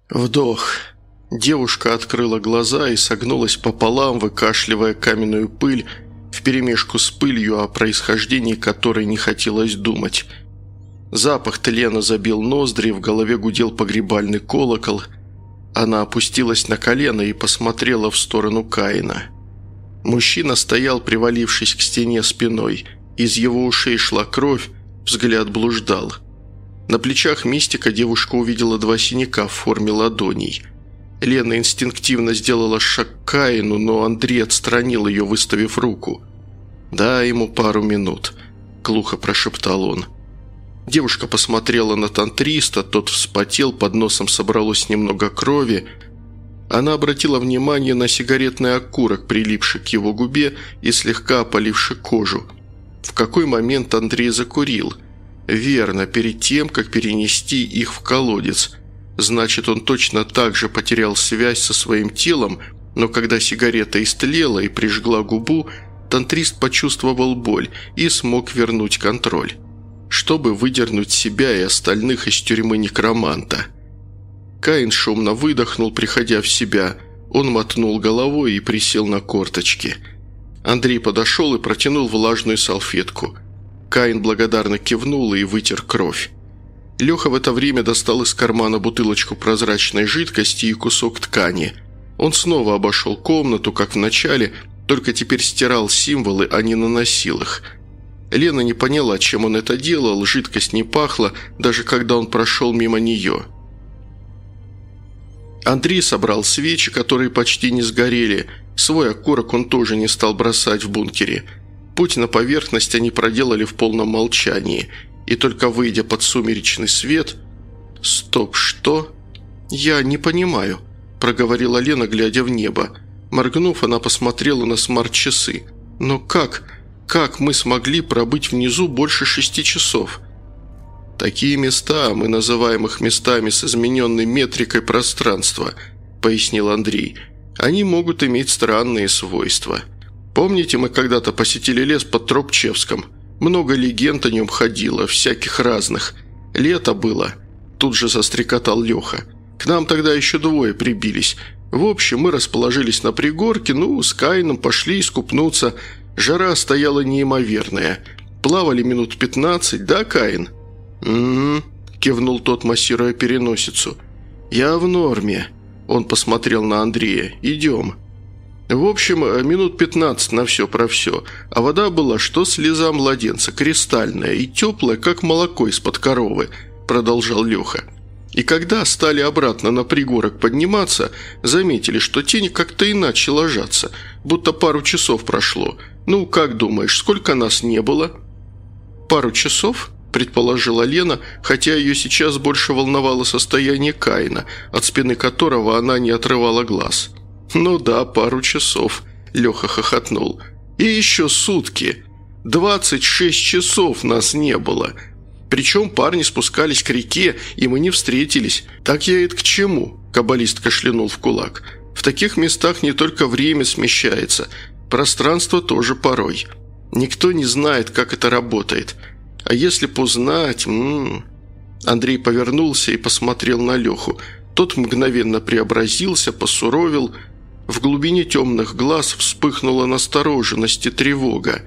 Вдох. Девушка открыла глаза и согнулась пополам, выкашливая каменную пыль вперемешку с пылью, о происхождении которой не хотелось думать. Запах тлена забил ноздри, в голове гудел погребальный колокол. Она опустилась на колено и посмотрела в сторону Каина. Мужчина стоял, привалившись к стене спиной. Из его ушей шла кровь, взгляд блуждал. На плечах мистика девушка увидела 2 синяка в форме ладоней. Лена инстинктивно сделала шаг к Каину, но Андрей отстранил ее, выставив руку. «Дай ему пару минут», – глухо прошептал он. Девушка посмотрела на тантриста, тот вспотел, под носом собралось немного крови. Она обратила внимание на сигаретный окурок, прилипший к его губе и слегка опаливший кожу. В какой момент Андрей закурил? Верно, перед тем, как перенести их в колодец. Значит, он точно так же потерял связь со своим телом, но когда сигарета истлела и прижгла губу, тантрист почувствовал боль и смог вернуть контроль, чтобы выдернуть себя и остальных из тюрьмы некроманта. Каин шумно выдохнул, приходя в себя. Он мотнул головой и присел на корточки. Андрей подошел и протянул влажную салфетку. Каин благодарно кивнул и вытер кровь. Леха в это время достал из кармана бутылочку прозрачной жидкости и кусок ткани. Он снова обошел комнату, как в начале, только теперь стирал символы, а не наносил их. Лена не поняла, чем он это делал, жидкость не пахла, даже когда он прошел мимо нее. Андрей собрал свечи, которые почти не сгорели. Свой окурок он тоже не стал бросать в бункере. Путь на поверхность они проделали в полном молчании. И только выйдя под сумеречный свет... «Стоп, что?» «Я не понимаю», – проговорила Лена, глядя в небо. Моргнув, она посмотрела на смарт-часы. «Но как мы смогли пробыть внизу больше 6 часов?» «Такие места, мы называем их местами с измененной метрикой пространства», – пояснил Андрей. «Они могут иметь странные свойства. Помните, мы когда-то посетили лес под Тропчевском? Много легенд о нем ходило, всяких разных. Лето было», – тут же застрекотал Леха. «К нам тогда еще 2 прибились. В общем, мы расположились на пригорке, с Каином пошли искупнуться. Жара стояла неимоверная. Плавали минут 15, да, Каин?» «Угу», – кивнул тот, массируя переносицу. «Я в норме», – он посмотрел на Андрея. «Идем». В общем, минут 15 на все про все, а вода была, что слеза младенца, кристальная и теплая, как молоко из-под коровы, продолжал Леха. И когда стали обратно на пригорок подниматься, заметили, что тени как-то иначе ложатся, будто пару часов прошло. Как думаешь, сколько нас не было?» «Пару часов?» – предположила Лена, хотя ее сейчас больше волновало состояние Каина, от спины которого она не отрывала глаз. «Ну да, пару часов», – Леха хохотнул. «И еще сутки. 26 часов нас не было. Причем парни спускались к реке, и мы не встретились. Так я это к чему?» – каббалист кашлянул в кулак. «В таких местах не только время смещается, пространство тоже порой. Никто не знает, как это работает. А если б узнать...» Андрей повернулся и посмотрел на Леху. Тот мгновенно преобразился, посуровил. В глубине темных глаз вспыхнула настороженность и тревога.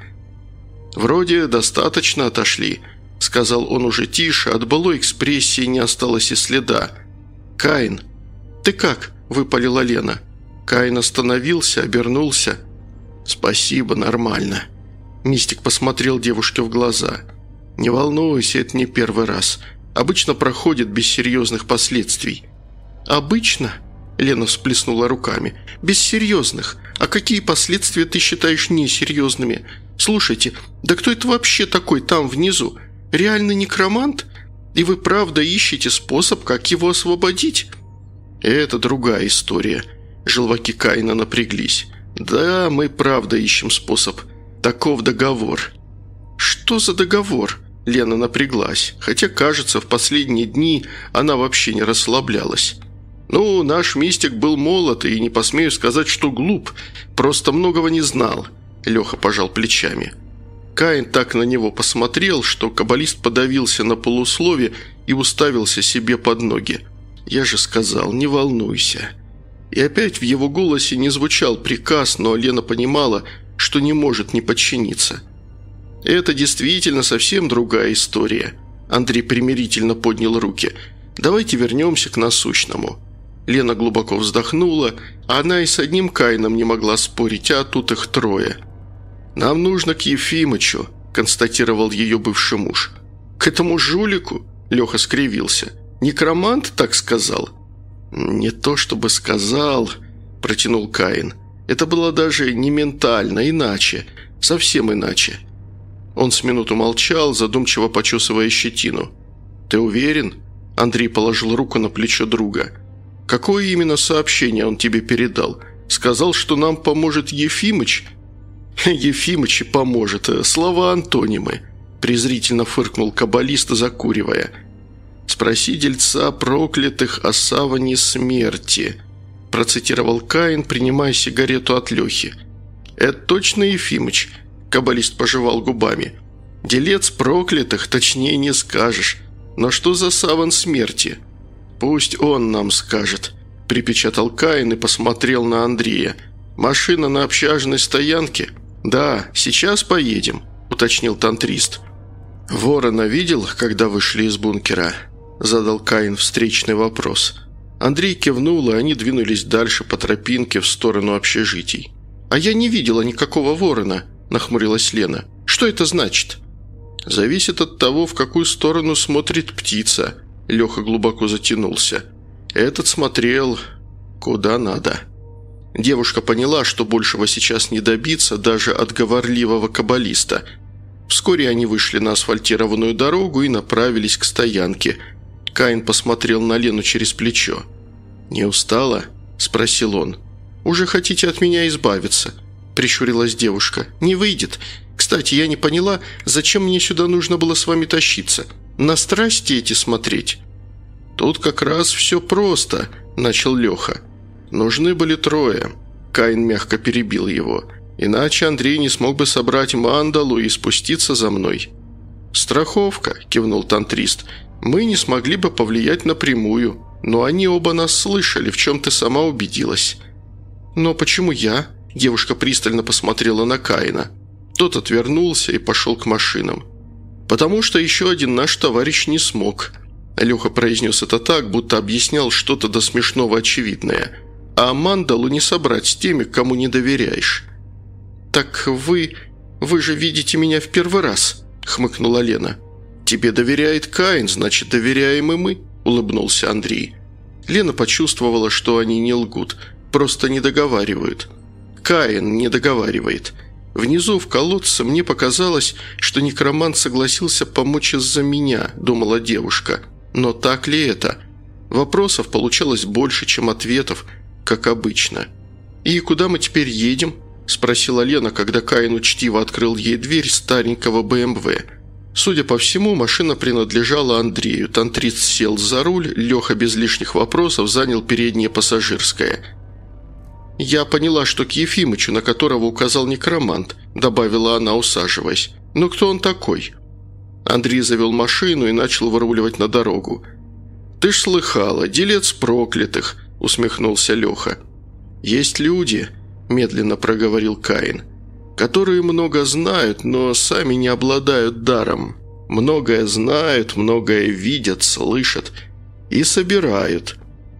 «Вроде достаточно отошли», – сказал он уже тише, от былой экспрессии не осталось и следа. «Каин». «Ты как?» – выпалила Лена. Каин остановился, обернулся. «Спасибо, нормально». Мистик посмотрел девушке в глаза. «Не волнуйся, это не первый раз. Обычно проходит без серьезных последствий». «Обычно?» – Лена всплеснула руками. «Без серьезных. А какие последствия ты считаешь несерьезными? Слушайте, да кто это вообще такой там внизу? Реальный некромант? И вы правда ищете способ, как его освободить?» «Это другая история». Желваки Каина напряглись. «Да, мы правда ищем способ. Таков договор». «Что за договор?» Лена напряглась, хотя, кажется, в последние дни она вообще не расслаблялась. «Наш мистик был молод и, не посмею сказать, что глуп, просто многого не знал», – Леха пожал плечами. Каин так на него посмотрел, что каббалист подавился на полуслове и уставился себе под ноги. Я же сказал, не волнуйся». И опять в его голосе не звучал приказ, но Лена понимала, что не может не подчиниться. «Это действительно совсем другая история». Андрей примирительно поднял руки. «Давайте вернемся к насущному». Лена глубоко вздохнула, а она и с одним Каином не могла спорить, а тут их трое. «Нам нужно к Ефимычу», – констатировал ее бывший муж. «К этому жулику?» – Леха скривился. «Некромант так сказал?» «Не то чтобы сказал», – протянул Каин. «Это было даже не ментально, иначе, совсем иначе». Он с минуту молчал, задумчиво почесывая щетину. «Ты уверен?» – Андрей положил руку на плечо друга. «Какое именно сообщение он тебе передал? Сказал, что нам поможет Ефимыч?» «Ефимыч и поможет. Слова-антонимы», – презрительно фыркнул каббалист, закуривая. «Спроси дельца проклятых о саване смерти», – процитировал Каин, принимая сигарету от Лехи. «Это точно Ефимыч?» – каббалист пожевал губами. «Делец проклятых, точнее не скажешь. Но что за саван смерти?» «Пусть он нам скажет», – припечатал Каин и посмотрел на Андрея. «Машина на общажной стоянке?» «Да, сейчас поедем», – уточнил тантрист. «Ворона видел, когда вышли из бункера?» – задал Каин встречный вопрос. Андрей кивнул, и они двинулись дальше по тропинке в сторону общежитий. «А я не видела никакого ворона», – нахмурилась Лена. «Что это значит?» «Зависит от того, в какую сторону смотрит птица», – Леха глубоко затянулся. «Этот смотрел куда надо». Девушка поняла, что большего сейчас не добиться даже от говорливого каббалиста. Вскоре они вышли на асфальтированную дорогу и направились к стоянке. Каин посмотрел на Лену через плечо. «Не устала?» – спросил он. «Уже хотите от меня избавиться?» – прищурилась девушка. «Не выйдет. Кстати, я не поняла, зачем мне сюда нужно было с вами тащиться? На страсти эти смотреть?» «Тут как раз все просто», – начал Леха. «Нужны были трое». Каин мягко перебил его. «Иначе Андрей не смог бы собрать мандалу и спуститься за мной». «Страховка», – кивнул тантрист. «Мы не смогли бы повлиять напрямую, но они оба нас слышали, в чем ты сама убедилась». «Но почему я?» – девушка пристально посмотрела на Каина. Тот отвернулся и пошел к машинам. «Потому что еще один наш товарищ не смог». Леха произнес это так, будто объяснял что-то до смешного очевидное. «А мандалу не собрать с теми, кому не доверяешь». «Так вы же видите меня в первый раз», – хмыкнула Лена. «Тебе доверяет Каин, значит, доверяем и мы», – улыбнулся Андрей. Лена почувствовала, что они не лгут, просто не договаривают. Каин не договаривает. Внизу в колодце мне показалось, что некромант согласился помочь из-за меня, думала девушка. Но так ли это? Вопросов получалось больше, чем ответов, как обычно. «И куда мы теперь едем?» – спросила Лена, когда Каин учтиво открыл ей дверь старенького БМВ. Судя по всему, машина принадлежала Андрею. Тантрист сел за руль, Леха без лишних вопросов занял переднее пассажирское. «Я поняла, что к Ефимычу, на которого указал некромант», – добавила она, усаживаясь. «Но кто он такой?» Андрей завел машину и начал выруливать на дорогу. «Ты ж слыхала, делец проклятых», – усмехнулся Леха. «Есть люди», – медленно проговорил Каин, – «которые много знают, но сами не обладают даром. Многое знают, многое видят, слышат и собирают».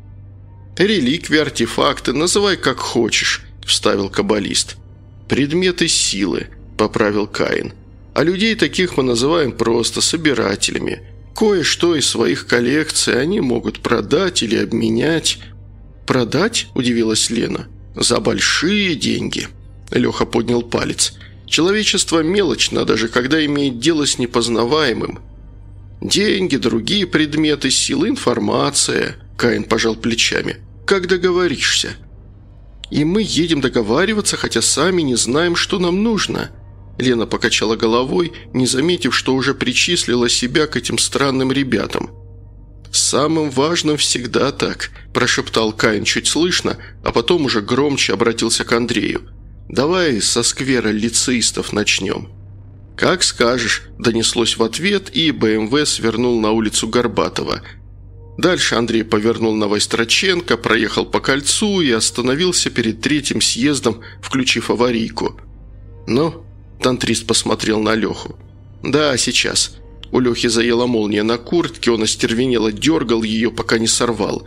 «Реликвии, артефакты, называй как хочешь», – вставил каббалист. «Предметы силы», – поправил Каин. «А людей таких мы называем просто собирателями. Кое-что из своих коллекций они могут продать или обменять». «Продать?» – удивилась Лена. «За большие деньги», – Леха поднял палец. «Человечество мелочно, даже когда имеет дело с непознаваемым. Деньги, другие предметы, силы, информация», – Каин пожал плечами. «Как договоришься?» «И мы едем договариваться, хотя сами не знаем, что нам нужно». Лена покачала головой, не заметив, что уже причислила себя к этим странным ребятам. «Самым важным всегда так», – прошептал Каин чуть слышно, а потом уже громче обратился к Андрею. «Давай со сквера лицеистов начнем». «Как скажешь», – донеслось в ответ, и БМВ свернул на улицу Горбатова. Дальше Андрей повернул на Войстроченко, проехал по кольцу и остановился перед третьим съездом, включив аварийку. «Ну?» – тантрист посмотрел на Леху. «Да, сейчас». У Лехи заела молния на куртке, он остервенело дергал ее, пока не сорвал.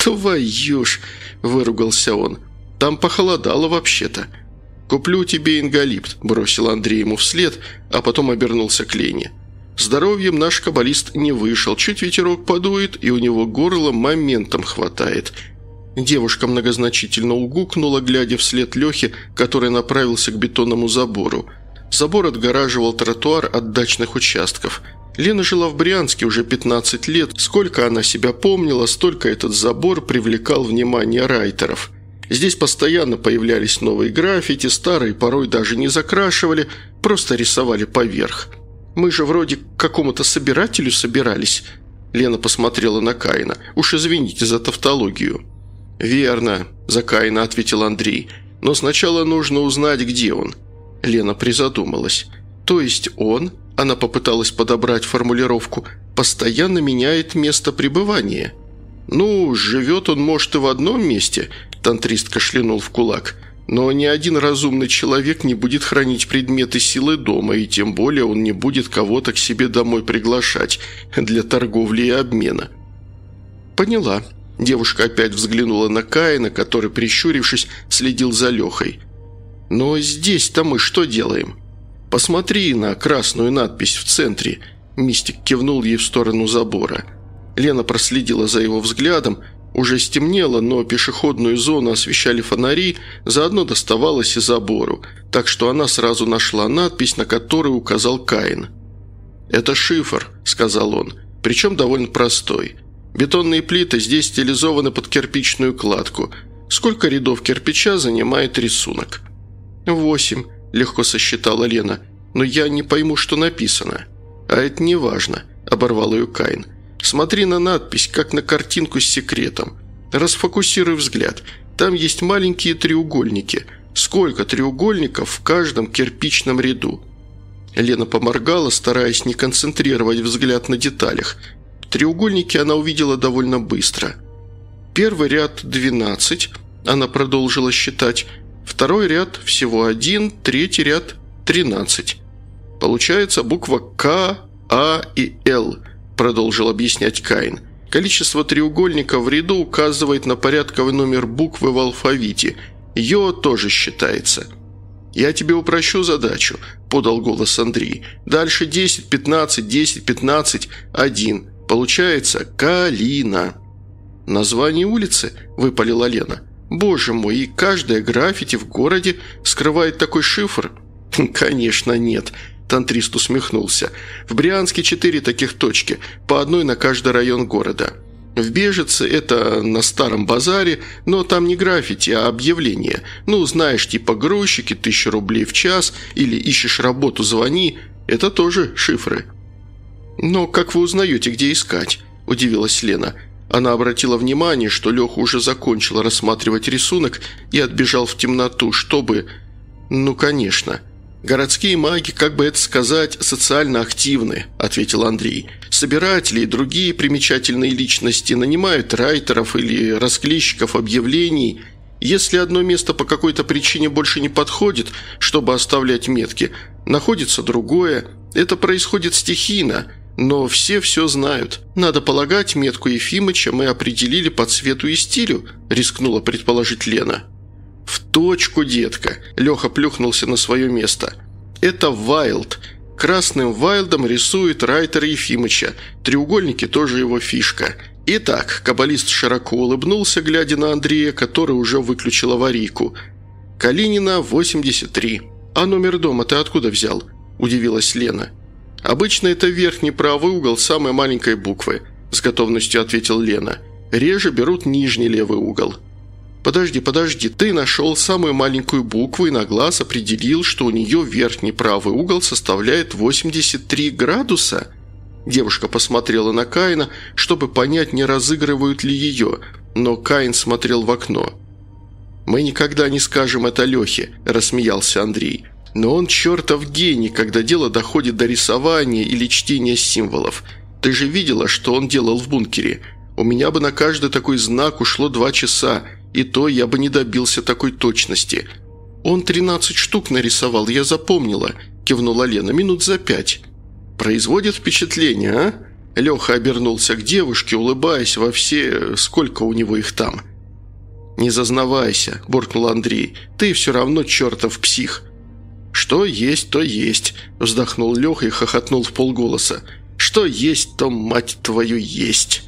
«Твою ж!» – выругался он. «Там похолодало вообще-то». «Куплю тебе ингалипт», – бросил Андрей ему вслед, а потом обернулся к Лене. Здоровьем наш каббалист не вышел, чуть ветерок подует, и у него горло моментом хватает. Девушка многозначительно угукнула, глядя вслед Лехе, который направился к бетонному забору. Забор отгораживал тротуар от дачных участков. Лена жила в Брянске уже 15 лет. Сколько она себя помнила, столько этот забор привлекал внимание райтеров. Здесь постоянно появлялись новые граффити, старые порой даже не закрашивали, просто рисовали поверх. «Мы же вроде к какому-то собирателю собирались». Лена посмотрела на Каина. «Уж извините за тавтологию». «Верно», – за Каина ответил Андрей. «Но сначала нужно узнать, где он». Лена призадумалась. «То есть он?» – она попыталась подобрать формулировку. «Постоянно меняет место пребывания». «Ну, живет он, может, и в одном месте», – тантрист кашлянул в кулак. «Но ни один разумный человек не будет хранить предметы силы дома, и тем более он не будет кого-то к себе домой приглашать для торговли и обмена». «Поняла». Девушка опять взглянула на Каина, который, прищурившись, следил за Лехой. «Но здесь-то мы что делаем?» «Посмотри на красную надпись в центре», – мистик кивнул ей в сторону забора. Лена проследила за его взглядом. Уже стемнело, но пешеходную зону освещали фонари, заодно доставалось и забору, так что она сразу нашла надпись, на которую указал Каин. «Это шифр», – сказал он, – «причем довольно простой. Бетонные плиты здесь стилизованы под кирпичную кладку. Сколько рядов кирпича занимает рисунок?» 8, легко сосчитала Лена. «Но я не пойму, что написано». «А это не важно», – оборвал ее Каин. «Смотри на надпись, как на картинку с секретом. Расфокусируй взгляд. Там есть маленькие треугольники. Сколько треугольников в каждом кирпичном ряду?» Лена поморгала, стараясь не концентрировать взгляд на деталях. Треугольники она увидела довольно быстро. Первый ряд 12, она продолжила считать. Второй ряд всего 1, третий ряд 13. Получается буква К, А и Л, продолжил объяснять Каин. Количество треугольников в ряду указывает на порядковый номер буквы в алфавите. Йо тоже считается. «Я тебе упрощу задачу», – подал голос Андрей. «Дальше 10, 15, 10, 15, 1. Получается Калина». «Название улицы?» – выпалила Лена. «Боже мой, и каждое граффити в городе скрывает такой шифр?» «Конечно нет», – тантрист усмехнулся. «В Брянске 4 таких точки, по одной на каждый район города. В Бежице это на Старом базаре, но там не граффити, а объявление. Ну, знаешь, типа грузчики, 1000 рублей в час, или ищешь работу, звони. Это тоже шифры». «Но как вы узнаете, где искать?» – удивилась Лена. Она обратила внимание, что Леха уже закончил рассматривать рисунок и отбежал в темноту, чтобы… «Ну, конечно. Городские маги, как бы это сказать, социально активны», – ответил Андрей. «Собиратели и другие примечательные личности нанимают райтеров или расклейщиков объявлений. Если одно место по какой-то причине больше не подходит, чтобы оставлять метки, находится другое. Это происходит стихийно». Но все знают. Надо полагать, метку Ефимыча мы определили по цвету и стилю», – рискнула предположить Лена. «В точку, детка», – Леха плюхнулся на свое место. «Это Вайлд. Красным Вайлдом рисует райтер Ефимыча. Треугольники тоже его фишка. Итак», – каббалист широко улыбнулся, глядя на Андрея, который уже выключил аварийку. «Калинина, 83. А номер дома ты откуда взял?» – удивилась Лена. «Обычно это верхний правый угол самой маленькой буквы», – с готовностью ответил Лена. «Реже берут нижний левый угол». «Подожди, ты нашел самую маленькую букву и на глаз определил, что у нее верхний правый угол составляет 83 градуса?» Девушка посмотрела на Каина, чтобы понять, не разыгрывают ли ее, но Каин смотрел в окно. «Мы никогда не скажем это Лехе», – рассмеялся Андрей. «Но он чертов гений, когда дело доходит до рисования или чтения символов. Ты же видела, что он делал в бункере? У меня бы на каждый такой знак ушло 2 часа, и то я бы не добился такой точности. Он 13 штук нарисовал, я запомнила», – кивнула Лена, – «минут за 5». «Производит впечатление, а?» Леха обернулся к девушке, улыбаясь во все... Сколько у него их там? «Не зазнавайся», – буркнул Андрей. «Ты все равно чертов псих». «Что есть, то есть», – вздохнул Леха и хохотнул вполголоса. «Что есть, то, мать твою, есть».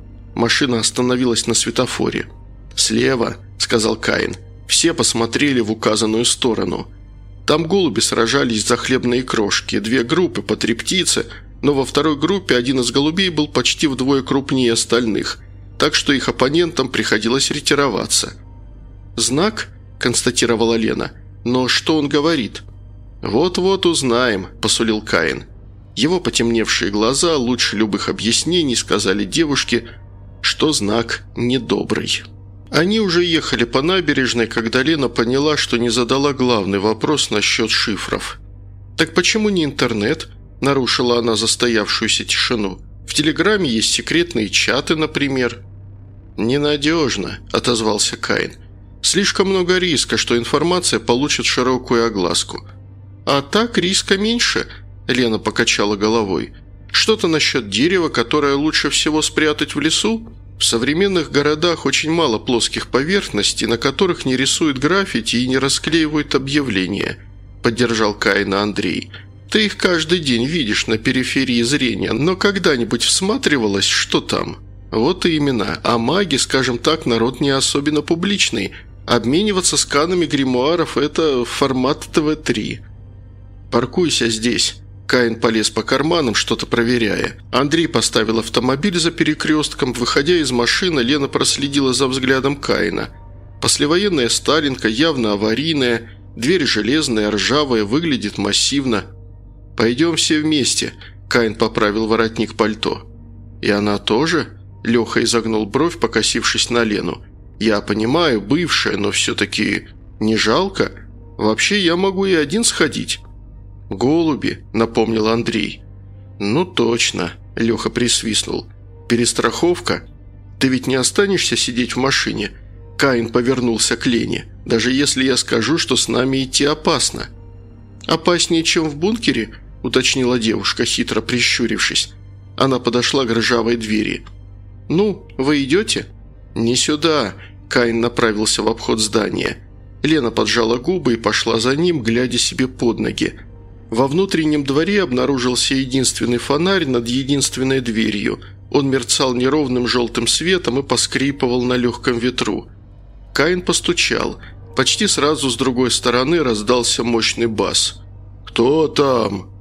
Машина остановилась на светофоре. «Слева», – сказал Каин. Все посмотрели в указанную сторону. Там голуби сражались за хлебные крошки. 2 группы по 3 птицы, но во второй группе один из голубей был почти вдвое крупнее остальных, так что их оппонентам приходилось ретироваться. «Знак?» – констатировала Лена. «Но что он говорит?» «Вот-вот узнаем», – посулил Каин. Его потемневшие глаза лучше любых объяснений сказали девушке, что знак недобрый. Они уже ехали по набережной, когда Лена поняла, что не задала главный вопрос насчет шифров. «Так почему не интернет?» – нарушила она застоявшуюся тишину. «В Телеграме есть секретные чаты, например». «Ненадежно», – отозвался Каин. «Слишком много риска, что информация получит широкую огласку». «А так риска меньше», – Лена покачала головой. «Что-то насчет дерева, которое лучше всего спрятать в лесу? В современных городах очень мало плоских поверхностей, на которых не рисуют граффити и не расклеивают объявления», – поддержал Каина Андрей. «Ты их каждый день видишь на периферии зрения, но когда-нибудь всматривалась, что там?» «Вот и именно. А маги, скажем так, народ не особенно публичный. Обмениваться сканами гримуаров – это формат ТВ-3. «Паркуйся здесь». Каин полез по карманам, что-то проверяя. Андрей поставил автомобиль за перекрестком. Выходя из машины, Лена проследила за взглядом Каина. Послевоенная сталинка, явно аварийная, дверь железная, ржавая, выглядит массивно. «Пойдем все вместе», – Каин поправил воротник пальто. «И она тоже?» – Леха изогнул бровь, покосившись на Лену. «Я понимаю, бывшая, но все-таки не жалко? Вообще я могу и один сходить». «Голуби», – напомнил Андрей. «Ну точно», – Леха присвистнул. «Перестраховка? Ты ведь не останешься сидеть в машине?» Каин повернулся к Лене. «Даже если я скажу, что с нами идти опасно». «Опаснее, чем в бункере?» – уточнила девушка, хитро прищурившись. Она подошла к ржавой двери. «Ну, вы идете?» «Не сюда», – Каин направился в обход здания. Лена поджала губы и пошла за ним, глядя себе под ноги. Во внутреннем дворе обнаружился единственный фонарь над единственной дверью. Он мерцал неровным желтым светом и поскрипывал на легком ветру. Каин постучал. Почти сразу с другой стороны раздался мощный бас. «Кто там?»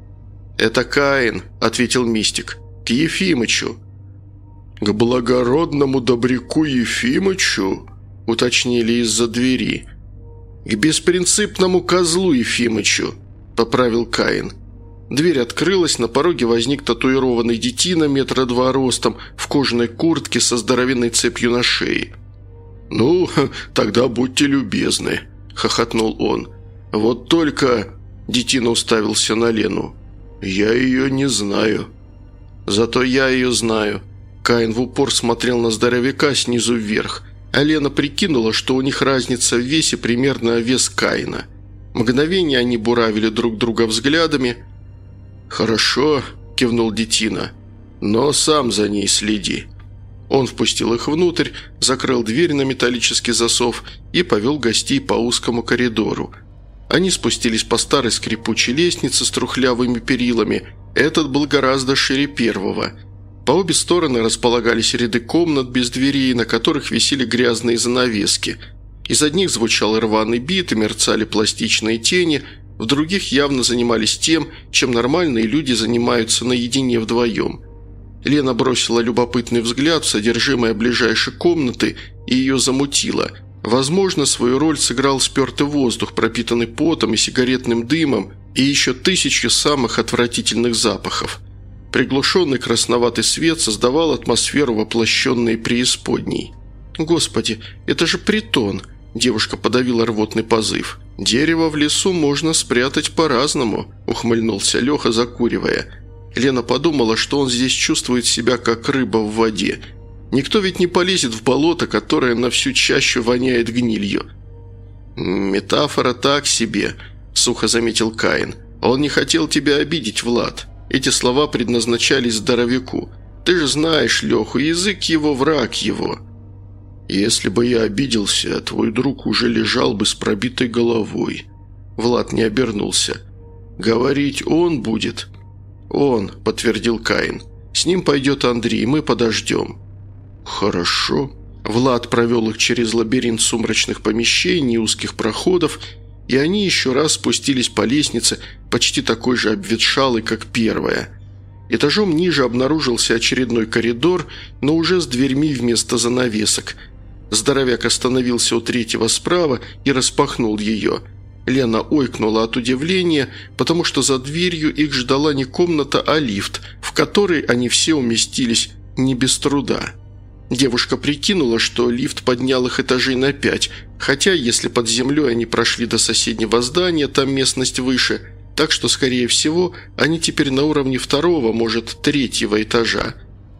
«Это Каин», – ответил мистик. «К Ефимычу». «К благородному добряку Ефимычу?» – уточнили из-за двери. «К беспринципному козлу Ефимычу», – поправил Каин. Дверь открылась, на пороге возник татуированный детина 2 метра ростом, в кожаной куртке со здоровенной цепью на шее. «Ну, тогда будьте любезны», – хохотнул он. «Вот только...» – детина уставился на Лену. «Я ее не знаю». «Зато я ее знаю». Каин в упор смотрел на здоровяка снизу вверх, а Лена прикинула, что у них разница в весе примерно вес Каина. Мгновение они буравили друг друга взглядами. «Хорошо», – кивнул детина, – «но сам за ней следи». Он впустил их внутрь, закрыл дверь на металлический засов и повел гостей по узкому коридору. Они спустились по старой скрипучей лестнице с трухлявыми перилами. Этот был гораздо шире первого. По обе стороны располагались ряды комнат без дверей, на которых висели грязные занавески. Из одних звучал рваный бит и мерцали пластичные тени, в других явно занимались тем, чем нормальные люди занимаются наедине вдвоем. Лена бросила любопытный взгляд в содержимое ближайшей комнаты и ее замутило. Возможно, свою роль сыграл спертый воздух, пропитанный потом и сигаретным дымом, и еще 1000 самых отвратительных запахов. Приглушенный красноватый свет создавал атмосферу воплощенной преисподней. «Господи, это же притон!» – девушка подавила рвотный позыв. «Дерево в лесу можно спрятать по-разному», – ухмыльнулся Леха, закуривая. Лена подумала, что он здесь чувствует себя как рыба в воде. Никто ведь не полезет в болото, которое на всю чащу воняет гнилью». «Метафора так себе», – сухо заметил Каин. «Он не хотел тебя обидеть, Влад. Эти слова предназначались здоровяку. Ты же знаешь Леху, язык его, враг его». «Если бы я обиделся, твой друг уже лежал бы с пробитой головой». Влад не обернулся. «Говорить он будет?» «Он», – подтвердил Каин. «С ним пойдет Андрей, мы подождем». «Хорошо». Влад провел их через лабиринт сумрачных помещений и узких проходов, и они еще раз спустились по лестнице, почти такой же обветшалой, как первая. Этажом ниже обнаружился очередной коридор, но уже с дверьми вместо занавесок. Здоровяк остановился у третьего справа и распахнул ее. Лена ойкнула от удивления, потому что за дверью их ждала не комната, а лифт, в который они все уместились не без труда. Девушка прикинула, что лифт поднял их этажей на 5, хотя если под землей они прошли до соседнего здания, там местность выше, так что, скорее всего, они теперь на уровне 2-го, может, 3-го этажа.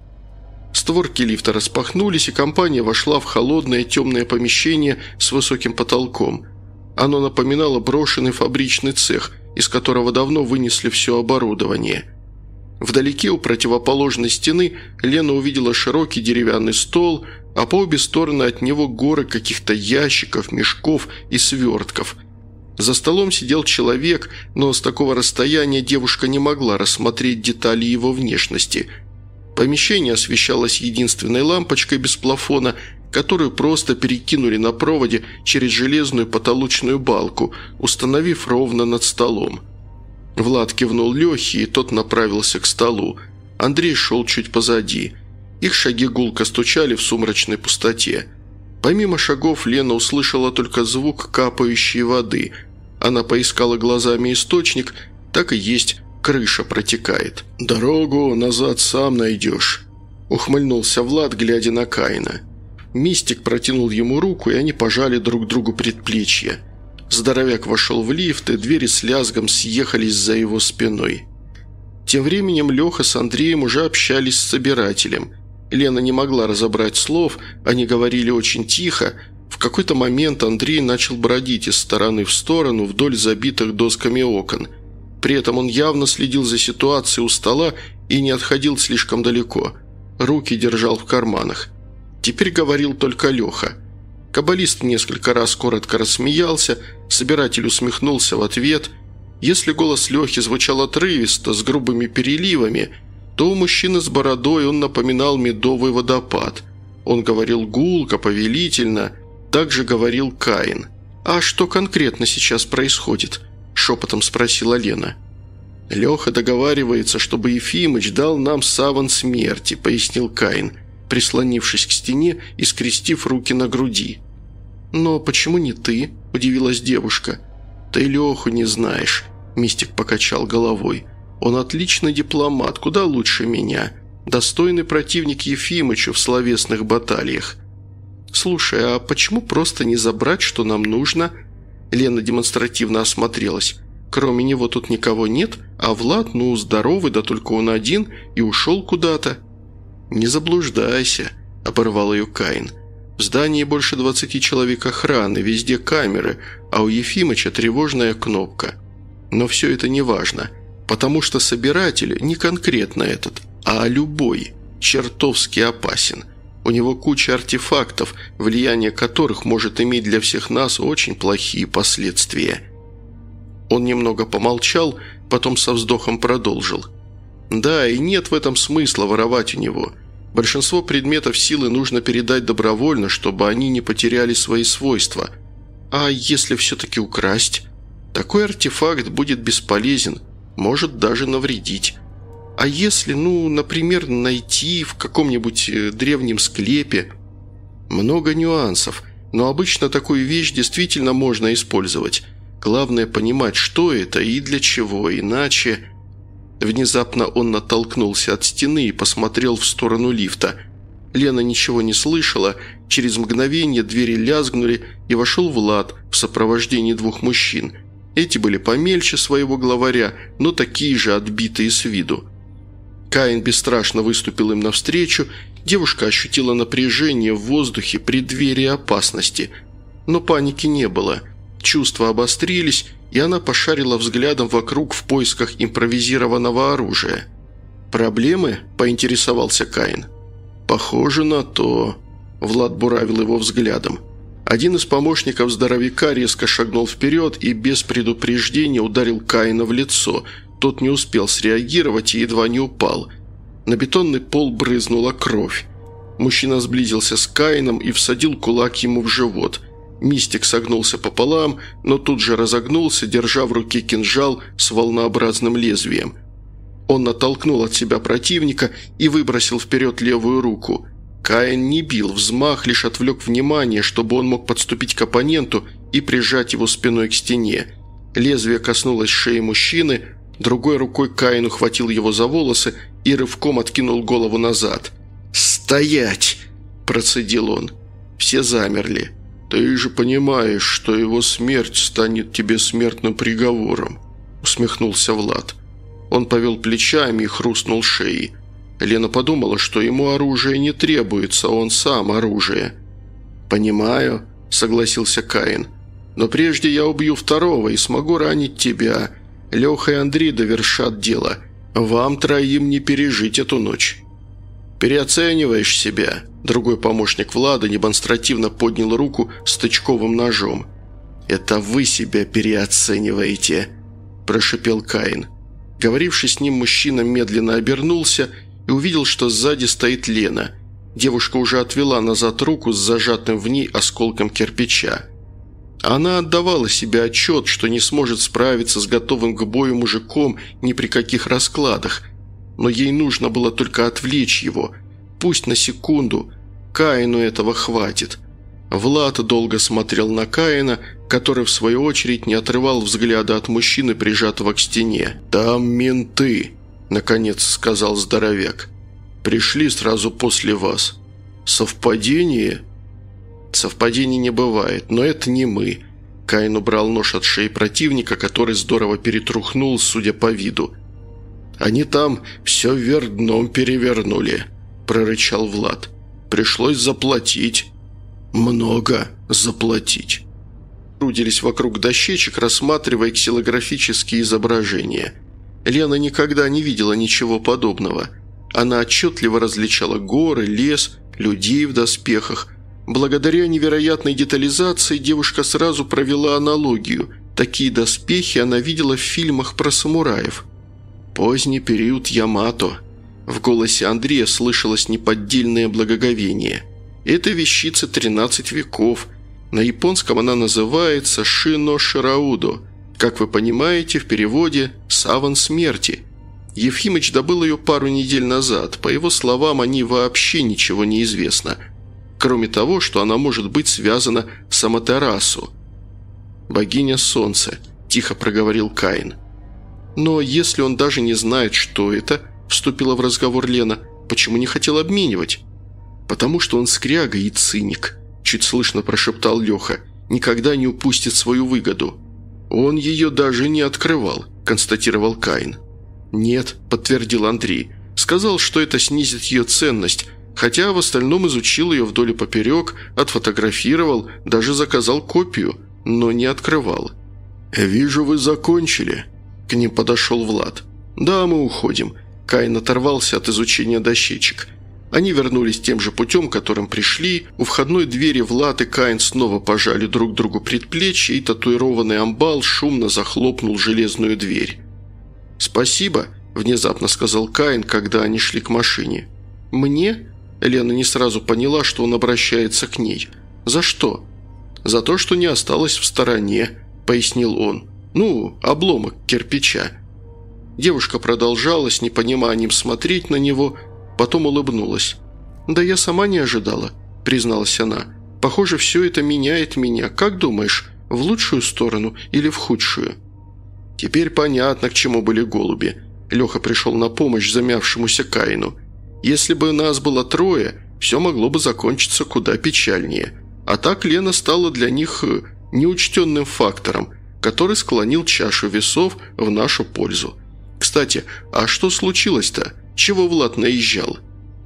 Створки лифта распахнулись, и компания вошла в холодное темное помещение с высоким потолком. Оно напоминало брошенный фабричный цех, из которого давно вынесли все оборудование. Вдалеке у противоположной стены Лена увидела широкий деревянный стол, а по обе стороны от него горы каких-то ящиков, мешков и свертков. За столом сидел человек, но с такого расстояния девушка не могла рассмотреть детали его внешности. Помещение освещалось единственной лампочкой без плафона, которую просто перекинули на проводе через железную потолочную балку, установив ровно над столом. Влад кивнул Лехе, и тот направился к столу. Андрей шел чуть позади. Их шаги гулко стучали в сумрачной пустоте. Помимо шагов Лена услышала только звук капающей воды. Она поискала глазами источник, так и есть, крыша протекает. «Дорогу назад сам найдешь», – ухмыльнулся Влад, глядя на Каина. Мистик протянул ему руку, и они пожали друг другу предплечья. Здоровяк вошел в лифт, и двери с лязгом съехались за его спиной. Тем временем Леха с Андреем уже общались с собирателем. Лена не могла разобрать слов, они говорили очень тихо. В какой-то момент Андрей начал бродить из стороны в сторону вдоль забитых досками окон. При этом он явно следил за ситуацией у стола и не отходил слишком далеко. Руки держал в карманах. Теперь говорил только Леха. Каббалист несколько раз коротко рассмеялся, собиратель усмехнулся в ответ. Если голос Лехи звучал отрывисто, с грубыми переливами, то у мужчины с бородой он напоминал медовый водопад. Он говорил гулко, повелительно, так же говорил Каин. «А что конкретно сейчас происходит?» – шепотом спросила Лена. «Леха договаривается, чтобы Ефимыч дал нам саван смерти», – пояснил Каин, прислонившись к стене и скрестив руки на груди. «Но почему не ты?» – удивилась девушка. «Ты Леху не знаешь», – мистик покачал головой. «Он отличный дипломат, куда лучше меня. Достойный противник Ефимычу в словесных баталиях». «Слушай, а почему просто не забрать, что нам нужно?» Лена демонстративно осмотрелась. «Кроме него тут никого нет, а Влад, здоровый, да только он один, и ушел куда-то». «Не заблуждайся», – оборвал ее Каин. «В здании больше 20 человек охраны, везде камеры, а у Ефимыча тревожная кнопка. Но все это не важно, потому что собиратель не конкретно этот, а любой, чертовски опасен. У него куча артефактов, влияние которых может иметь для всех нас очень плохие последствия». Он немного помолчал, потом со вздохом продолжил. «Да, и нет в этом смысла воровать у него. Большинство предметов силы нужно передать добровольно, чтобы они не потеряли свои свойства. А если все-таки украсть? Такой артефакт будет бесполезен, может даже навредить. А если, например, найти в каком-нибудь древнем склепе? Много нюансов, но обычно такую вещь действительно можно использовать. Главное понимать, что это и для чего, иначе...» Внезапно он оттолкнулся от стены и посмотрел в сторону лифта. Лена ничего не слышала, через мгновение двери лязгнули, и вошел Влад в сопровождении 2 мужчин. Эти были помельче своего главаря, но такие же отбитые с виду. Каин бесстрашно выступил им навстречу, Девушка ощутила напряжение в воздухе, преддверие опасности. Но паники не было. Чувства обострились, и она пошарила взглядом вокруг в поисках импровизированного оружия. «Проблемы?» – поинтересовался Каин. «Похоже на то». Влад буравил его взглядом. Один из помощников здоровяка резко шагнул вперед и без предупреждения ударил Каина в лицо. Тот не успел среагировать и едва не упал. На бетонный пол брызнула кровь. Мужчина сблизился с Каином и всадил кулак ему в живот. Мистик согнулся пополам, но тут же разогнулся, держа в руке кинжал с волнообразным лезвием. Он оттолкнул от себя противника и выбросил вперед левую руку. Каин не бил, взмах лишь отвлек внимание, чтобы он мог подступить к оппоненту и прижать его спиной к стене. Лезвие коснулось шеи мужчины, другой рукой Каин ухватил его за волосы и рывком откинул голову назад. «Стоять!» – процедил он. Все замерли. «Ты же понимаешь, что его смерть станет тебе смертным приговором», – усмехнулся Влад. Он повел плечами и хрустнул шеей. Лена подумала, что ему оружие не требуется, он сам оружие. «Понимаю», – согласился Каин. «Но прежде я убью второго и смогу ранить тебя. Леха и Андрей довершат дело. Вам троим не пережить эту ночь». «Переоцениваешь себя», – другой помощник Влада демонстративно поднял руку с тычковым ножом. «Это вы себя переоцениваете», – прошипел Каин. Говоривший с ним мужчина медленно обернулся и увидел, что сзади стоит Лена. Девушка уже отвела назад руку с зажатым в ней осколком кирпича. Она отдавала себе отчет, что не сможет справиться с готовым к бою мужиком ни при каких раскладах, но ей нужно было только отвлечь его, пусть на секунду. Каину этого хватит. Влад долго смотрел на Каина, который в свою очередь не отрывал взгляда от мужчины, прижатого к стене. «Там менты», – наконец сказал здоровяк. «Пришли сразу после вас. Совпадение?» «Совпадений не бывает, но это не мы». Каин убрал нож от шеи противника, который здорово перетрухнул, судя по виду. «Они там все вверх дном перевернули», – прорычал Влад. «Пришлось заплатить». «Много заплатить». Трудились вокруг дощечек, рассматривая ксилографические изображения. Лена никогда не видела ничего подобного. Она отчетливо различала горы, лес, людей в доспехах. Благодаря невероятной детализации девушка сразу провела аналогию. Такие доспехи она видела в фильмах про самураев. «Поздний период Ямато». В голосе Андрея слышалось неподдельное благоговение. «Это вещица 13 веков. На японском она называется «Шино Шираудо». Как вы понимаете, в переводе «Саван смерти». Ефимыч добыл ее пару недель назад. По его словам, о ней вообще ничего не известно. Кроме того, что она может быть связана с Аматерасу. «Богиня солнца», – тихо проговорил Каин. «Но если он даже не знает, что это», – вступила в разговор Лена, – «почему не хотел обменивать?» «Потому что он скряга и циник», – чуть слышно прошептал Леха, – «никогда не упустит свою выгоду». «Он ее даже не открывал», – констатировал Каин. «Нет», – подтвердил Андрей. «Сказал, что это снизит ее ценность, хотя в остальном изучил ее вдоль и поперек, отфотографировал, даже заказал копию, но не открывал». «Вижу, вы закончили», – к ним подошел Влад. «Да, мы уходим». Каин оторвался от изучения дощечек. Они вернулись тем же путем, которым пришли. У входной двери Влад и Каин снова пожали друг другу предплечья, и татуированный амбал шумно захлопнул железную дверь. «Спасибо», – внезапно сказал Каин, когда они шли к машине. «Мне?» – Лена не сразу поняла, что он обращается к ней. «За что?» «За то, что не осталось в стороне», – пояснил он. «Ну, обломок кирпича». Девушка продолжала с непониманием смотреть на него, потом улыбнулась. «Да я сама не ожидала», – призналась она. «Похоже, все это меняет меня. Как думаешь, в лучшую сторону или в худшую?» Теперь понятно, к чему были голуби. Леха пришел на помощь замявшемуся Каину. Если бы нас было трое, все могло бы закончиться куда печальнее. А так Лена стала для них неучтенным фактором, который склонил чашу весов в нашу пользу. Кстати, а что случилось-то? Чего Влад наезжал?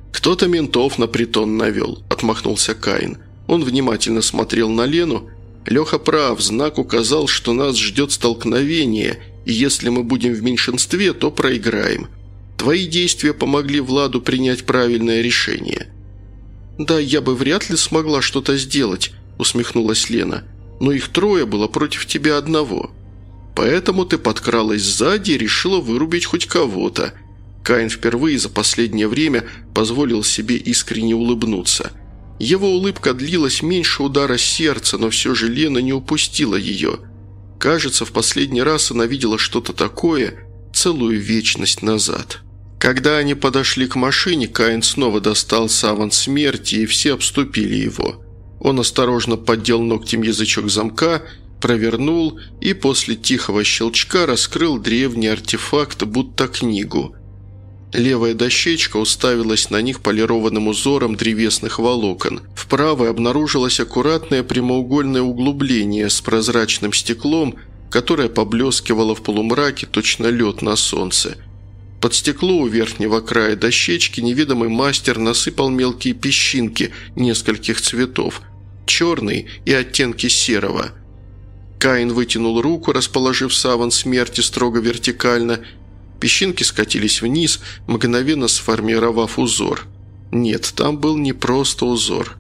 «Кто-то ментов на притон навел», – отмахнулся Каин. Он внимательно смотрел на Лену. «Леха прав, знак указал, что нас ждет столкновение, и если мы будем в меньшинстве, то проиграем. Твои действия помогли Владу принять правильное решение». «Да, я бы вряд ли смогла что-то сделать», – усмехнулась Лена. «Но их трое было против тебя одного. Поэтому ты подкралась сзади и решила вырубить хоть кого-то». Каин впервые за последнее время позволил себе искренне улыбнуться. Его улыбка длилась меньше удара сердца, но все же Лена не упустила ее. Кажется, в последний раз она видела что-то такое целую вечность назад. Когда они подошли к машине, Каин снова достал саван смерти, и все обступили его. Он осторожно поддел ногтем язычок замка, провернул и после тихого щелчка раскрыл древний артефакт, будто книгу. Левая дощечка уставилась на них полированным узором древесных волокон. В правой обнаружилось аккуратное прямоугольное углубление с прозрачным стеклом, которое поблескивало в полумраке точно лед на солнце. Под стекло у верхнего края дощечки невидимый мастер насыпал мелкие песчинки нескольких цветов – черный и оттенки серого. Каин вытянул руку, расположив саван смерти строго вертикально. Песчинки скатились вниз, мгновенно сформировав узор. Нет, там был не просто узор.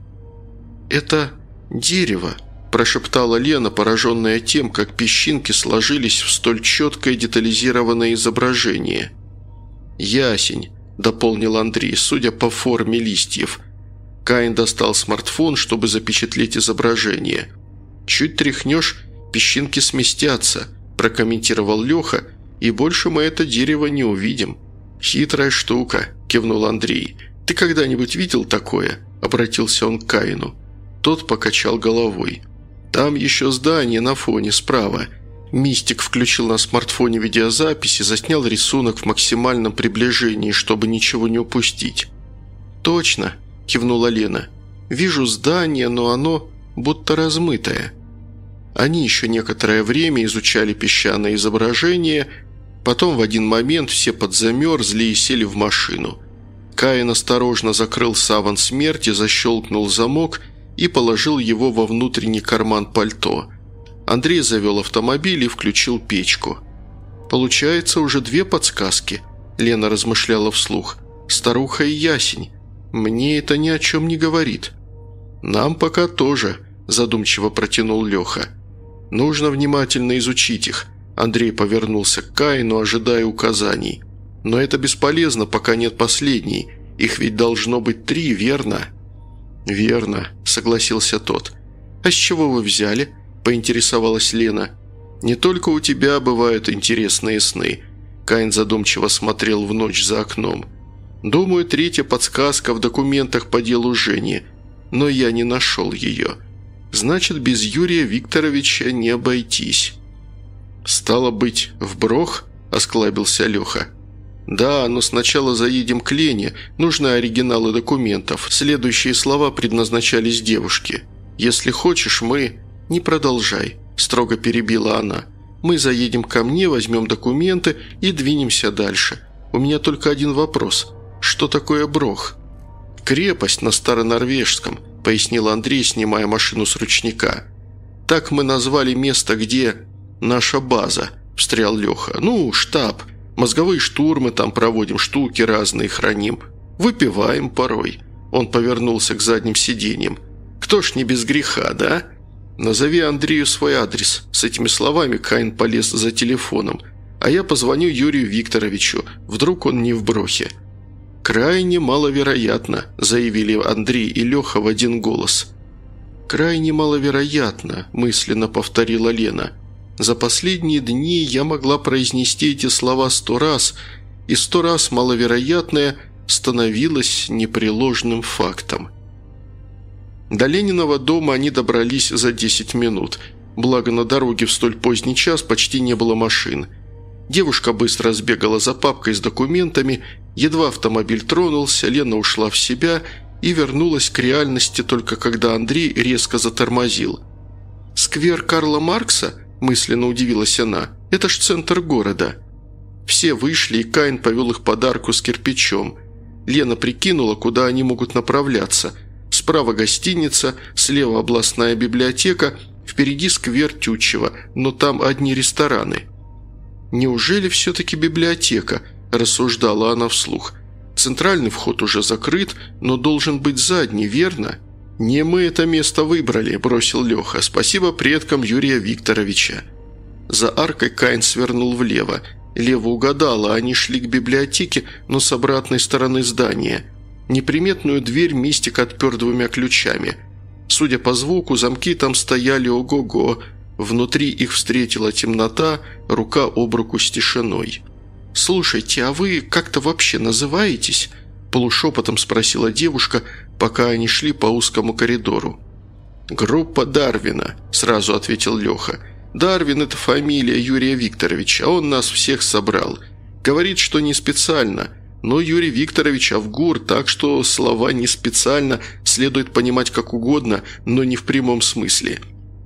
«Это дерево», – прошептала Лена, пораженная тем, как песчинки сложились в столь четкое детализированное изображение. «Ясень», – дополнил Андрей, судя по форме листьев. Каин достал смартфон, чтобы запечатлеть изображение. «Чуть тряхнешь, песчинки сместятся», – прокомментировал Леха, – «и больше мы это дерево не увидим». «Хитрая штука», – кивнул Андрей. «Ты когда-нибудь видел такое?» – обратился он к Каину. Тот покачал головой. «Там еще здание на фоне справа». Мистик включил на смартфоне видеозапись и заснял рисунок в максимальном приближении, чтобы ничего не упустить. «Точно», – кивнула Лена. «Вижу здание, но оно будто размытое». Они еще некоторое время изучали песчаное изображение. Потом в один момент все подзамерзли и сели в машину. Каин осторожно закрыл саван смерти, защелкнул замок и положил его во внутренний карман пальто. Андрей завел автомобиль и включил печку. «Получается, уже 2 подсказки», – Лена размышляла вслух. «Старуха и ясень. Мне это ни о чем не говорит». «Нам пока тоже», – задумчиво протянул Леха. «Нужно внимательно изучить их». Андрей повернулся к Каину, ожидая указаний. «Но это бесполезно, пока нет последней. Их ведь должно быть 3, верно?» «Верно», – согласился тот. «А с чего вы взяли?» – поинтересовалась Лена. «Не только у тебя бывают интересные сны». Каин задумчиво смотрел в ночь за окном. «Думаю, 3-я подсказка в документах по делу Жени, но я не нашел ее. Значит, без Юрия Викторовича не обойтись». «Стало быть, в Брох?» – осклабился Леха. «Да, но сначала заедем к Лене, нужны оригиналы документов. Следующие слова предназначались девушке. Если хочешь, мы...» «Не продолжай», – строго перебила она. «Мы заедем ко мне, возьмем документы и двинемся дальше. У меня только один вопрос. Что такое Брох?» «Крепость на старонорвежском», – пояснил Андрей, снимая машину с ручника. «Так мы назвали место, где...» «Наша база», – встрял Леха. «Ну, штаб. Мозговые штурмы там проводим, штуки разные храним. Выпиваем порой». Он повернулся к задним сиденьям. «Кто ж не без греха, да?» «Назови Андрею свой адрес». С этими словами Каин полез за телефоном. «А я позвоню Юрию Викторовичу. Вдруг он не в Брохе». «Крайне маловероятно», – заявили Андрей и Леха в один голос. «Крайне маловероятно», – мысленно повторила Лена. «За последние дни я могла произнести эти слова 100 раз, и 100 раз маловероятное становилось непреложным фактом». До Лениного дома они добрались за 10 минут. Благо, на дороге в столь поздний час почти не было машин. Девушка быстро сбегала за папкой с документами. Едва автомобиль тронулся, Лена ушла в себя и вернулась к реальности только когда Андрей резко затормозил. «Сквер Карла Маркса?» – мысленно удивилась она. «Это ж центр города». Все вышли, и Каин повел их под арку с кирпичом. Лена прикинула, куда они могут направляться. Справа гостиница, слева областная библиотека, впереди сквер Тютчева, но там одни рестораны. «Неужели все-таки библиотека?» – рассуждала она вслух. «Центральный вход уже закрыт, но должен быть задний, верно?» «Не мы это место выбрали», – бросил Леха. «Спасибо предкам Юрия Викторовича». За аркой Каин свернул влево. Лева угадала, они шли к библиотеке, но с обратной стороны здания. Неприметную дверь Мистик отпер 2 ключами. Судя по звуку, замки там стояли ого-го. Внутри их встретила темнота, рука об руку с тишиной. «Слушайте, а вы как-то вообще называетесь?» – полушепотом спросила девушка, пока они шли по узкому коридору. «Группа Дарвина», – сразу ответил Леха. «Дарвин – это фамилия Юрия Викторовича, он нас всех собрал. Говорит, что не специально, но Юрий Викторович Авгур, так что слова «не специально» следует понимать как угодно, но не в прямом смысле».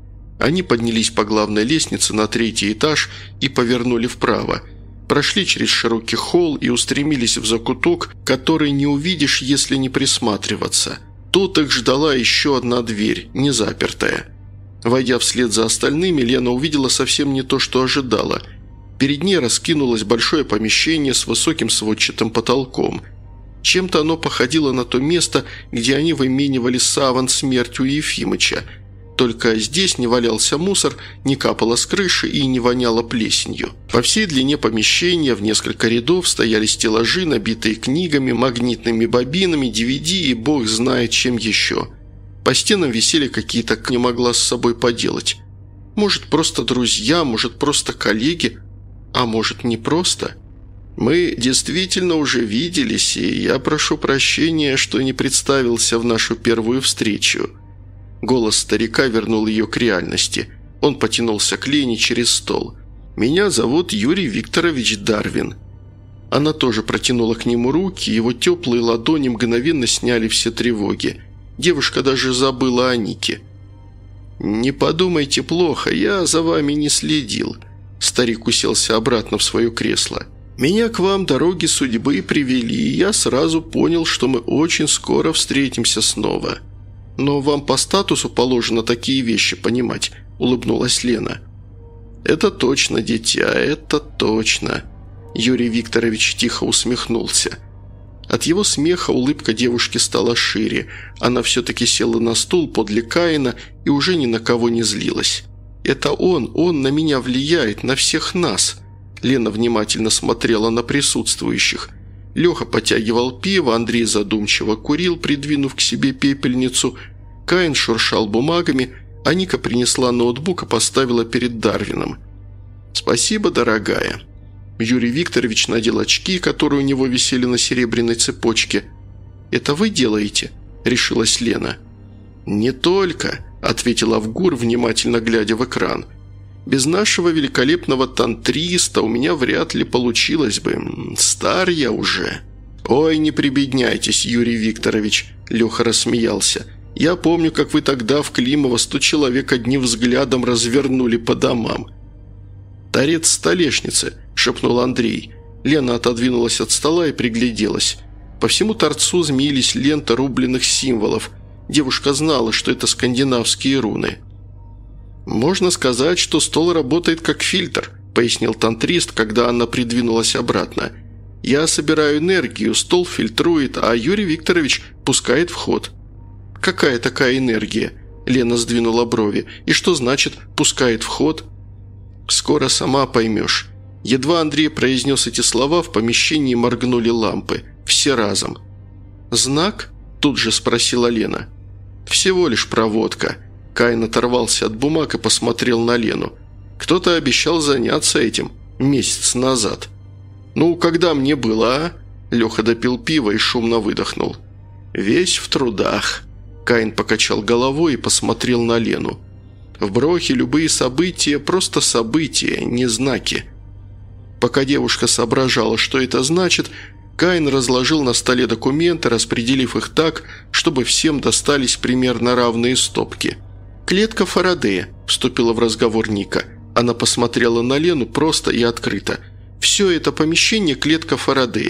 Они поднялись по главной лестнице на 3-й этаж и повернули вправо. Прошли через широкий холл и устремились в закуток, который не увидишь, если не присматриваться. Тут их ждала еще одна дверь, не запертая. Войдя вслед за остальными, Лена увидела совсем не то, что ожидала. Перед ней раскинулось большое помещение с высоким сводчатым потолком. Чем-то оно походило на то место, где они выменивали саван смерть у Ефимыча. Только здесь не валялся мусор, не капало с крыши и не воняло плесенью. По всей длине помещения в несколько рядов стояли стеллажи, набитые книгами, магнитными бобинами, DVD и бог знает чем еще. По стенам висели какие-то, не могла с собой поделать. Может, просто друзья, может, просто коллеги, а может, не просто. Мы действительно уже виделись, и я прошу прощения, что не представился в нашу первую встречу». Голос старика вернул ее к реальности. Он потянулся к Лене через стол. «Меня зовут Юрий Викторович Дарвин». Она тоже протянула к нему руки, его теплые ладони мгновенно сняли все тревоги. Девушка даже забыла о Нике. «Не подумайте плохо, я за вами не следил». Старик уселся обратно в свое кресло. «Меня к вам дороги судьбы привели, и я сразу понял, что мы очень скоро встретимся снова». «Но вам по статусу положено такие вещи понимать», – улыбнулась Лена. «Это точно, дитя, это точно». Юрий Викторович тихо усмехнулся. От его смеха улыбка девушки стала шире. Она все-таки села на стул подле Каина и уже ни на кого не злилась. «Это он на меня влияет, на всех нас». Лена внимательно смотрела на присутствующих. Леха потягивал пиво, Андрей задумчиво курил, придвинув к себе пепельницу. Каин шуршал бумагами, а Ника принесла ноутбук и поставила перед Дарвином. «Спасибо, дорогая». Юрий Викторович надел очки, которые у него висели на серебряной цепочке. «Это вы делаете?» – решилась Лена. «Не только», – ответил Авгур, внимательно глядя в экран. «Без нашего великолепного тантриста у меня вряд ли получилось бы. Стар я уже». «Ой, не прибедняйтесь, Юрий Викторович», – Леха рассмеялся. «Я помню, как вы тогда в Климово 100 человек одним взглядом развернули по домам». «Торец столешницы», – шепнул Андрей. Лена отодвинулась от стола и пригляделась. По всему торцу змеились ленты рубленых символов. Девушка знала, что это скандинавские руны. «Можно сказать, что стол работает как фильтр», – пояснил тантрист, когда она придвинулась обратно. «Я собираю энергию, стол фильтрует, а Юрий Викторович пускает в ход». «Какая такая энергия?» – Лена сдвинула брови. «И что значит «пускает в ход»?» «Скоро сама поймешь». Едва Андрей произнес эти слова, в помещении моргнули лампы. Все разом. «Знак?» – тут же спросила Лена. «Всего лишь проводка». Каин оторвался от бумаг и посмотрел на Лену. «Кто-то обещал заняться этим месяц назад». «Ну, когда мне было, а?» Леха допил пиво и шумно выдохнул. «Весь в трудах». Каин покачал головой и посмотрел на Лену. «В Брохе любые события – просто события, не знаки». Пока девушка соображала, что это значит, Каин разложил на столе документы, распределив их так, чтобы всем достались примерно равные стопки. «Клетка Фарадея», – вступила в разговор Ника. Она посмотрела на Лену просто и открыто. «Все это помещение – клетка Фарадея.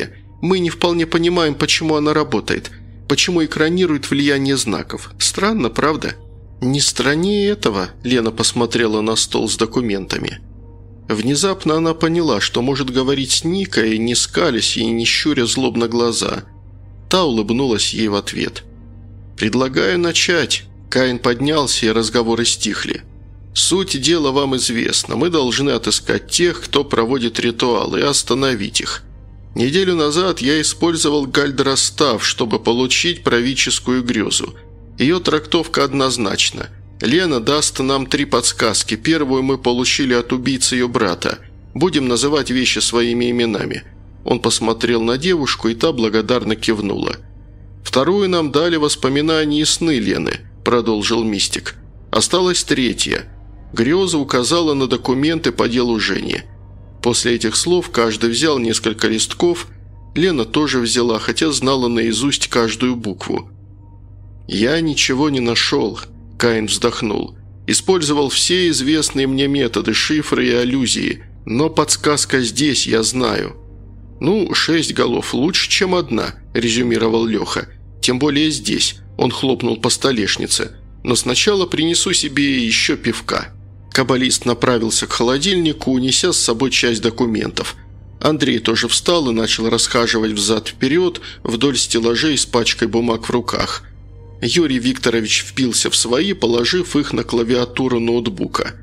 Мы не вполне понимаем, почему она работает, почему экранирует влияние знаков. Странно, правда?» «Не страннее этого», – Лена посмотрела на стол с документами. Внезапно она поняла, что может говорить с Никой, не скалясь и не щуря злобно глаза. Та улыбнулась ей в ответ. «Предлагаю начать». Каин поднялся, и разговоры стихли. «Суть дела вам известна. Мы должны отыскать тех, кто проводит ритуалы, и остановить их. Неделю назад я использовал Гальдрастав, чтобы получить правительскую грезу. Ее трактовка однозначна. Лена даст нам 3 подсказки. Первую мы получили от убийцы ее брата. Будем называть вещи своими именами». Он посмотрел на девушку, и та благодарно кивнула. «Вторую нам дали воспоминания и сны Лены», – продолжил мистик. «Осталась 3-я. Греза указала на документы по делу Жени». После этих слов каждый взял несколько листков. Лена тоже взяла, хотя знала наизусть каждую букву. «Я ничего не нашел», – Каин вздохнул. «Использовал все известные мне методы, шифры и аллюзии, но подсказка здесь, я знаю». «Ну, 6 голов лучше, чем 1», – резюмировал Леха. «Тем более здесь», – он хлопнул по столешнице. «Но сначала принесу себе еще пивка». Каббалист направился к холодильнику, унеся с собой часть документов. Андрей тоже встал и начал расхаживать взад-вперед вдоль стеллажей с пачкой бумаг в руках. Юрий Викторович впился в свои, положив их на клавиатуру ноутбука.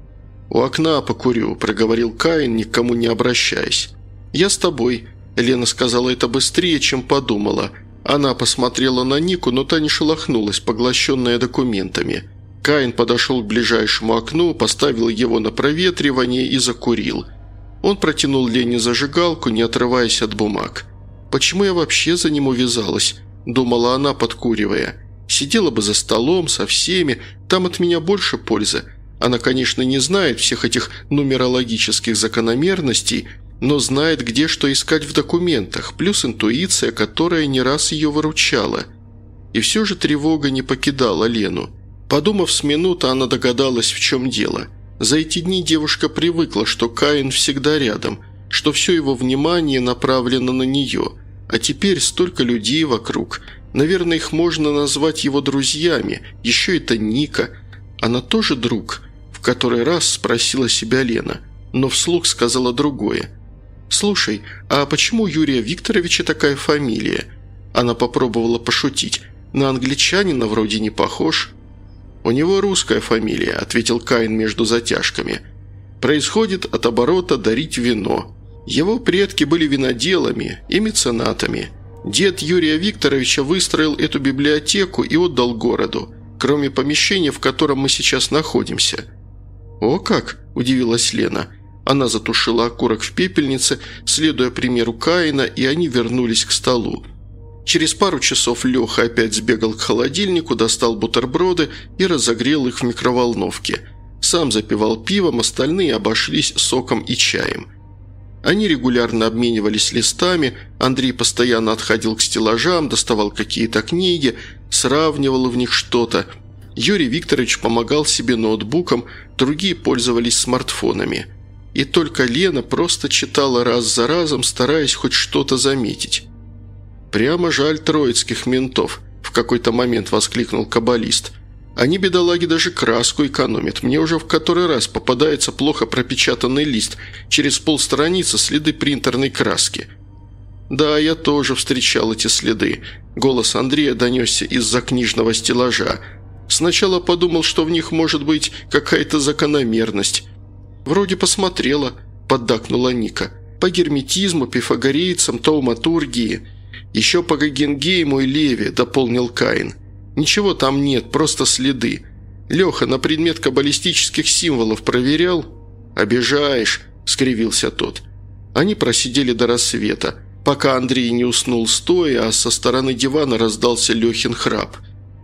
«У окна покурю», – проговорил Каин, никому не обращаясь. «Я с тобой», – Лена сказала это быстрее, чем подумала. Она посмотрела на Нику, но та не шелохнулась, поглощенная документами. Каин подошел к ближайшему окну, поставил его на проветривание и закурил. Он протянул Лене зажигалку, не отрываясь от бумаг. «Почему я вообще за ним увязалась?» – думала она, подкуривая. «Сидела бы за столом со всеми, там от меня больше пользы. Она, конечно, не знает всех этих нумерологических закономерностей, но знает, где что искать в документах, плюс интуиция, которая не раз ее выручала. И все же тревога не покидала Лену. Подумав с минуты, она догадалась, в чем дело. За эти дни девушка привыкла, что Каин всегда рядом, что все его внимание направлено на нее. А теперь столько людей вокруг. Наверное, их можно назвать его друзьями. Еще это Ника. Она тоже друг? В который раз спросила себя Лена, но вслух сказала другое. «Слушай, а почему у Юрия Викторовича такая фамилия?» Она попробовала пошутить. «На англичанина вроде не похож». «У него русская фамилия», – ответил Каин между затяжками. «Происходит от оборота дарить вино. Его предки были виноделами и меценатами. Дед Юрия Викторовича выстроил эту библиотеку и отдал городу, кроме помещения, в котором мы сейчас находимся». «О как!» – удивилась Лена. Она затушила окурок в пепельнице, следуя примеру Каина, и они вернулись к столу. Через пару часов Леха опять сбегал к холодильнику, достал бутерброды и разогрел их в микроволновке. Сам запивал пивом, остальные обошлись соком и чаем. Они регулярно обменивались листами, Андрей постоянно отходил к стеллажам, доставал какие-то книги, сравнивал в них что-то. Юрий Викторович помогал себе ноутбуком, другие пользовались смартфонами. И только Лена просто читала раз за разом, стараясь хоть что-то заметить. «Прямо жаль троицких ментов», – в какой-то момент воскликнул каббалист. «Они, бедолаги, даже краску экономят. Мне уже в который раз попадается плохо пропечатанный лист, через полстраницы следы принтерной краски». «Да, я тоже встречал эти следы», – голос Андрея донесся из-за книжного стеллажа. «Сначала подумал, что в них может быть какая-то закономерность». «Вроде посмотрела», – поддакнула Ника. «По герметизму, пифагорейцам, тауматургии. Еще по Гогенгейму и Леви», – дополнил Каин. «Ничего там нет, просто следы. Леха, на предмет каббалистических символов проверял?» «Обижаешь», – скривился тот. Они просидели до рассвета, пока Андрей не уснул стоя, а со стороны дивана раздался Лехин храп.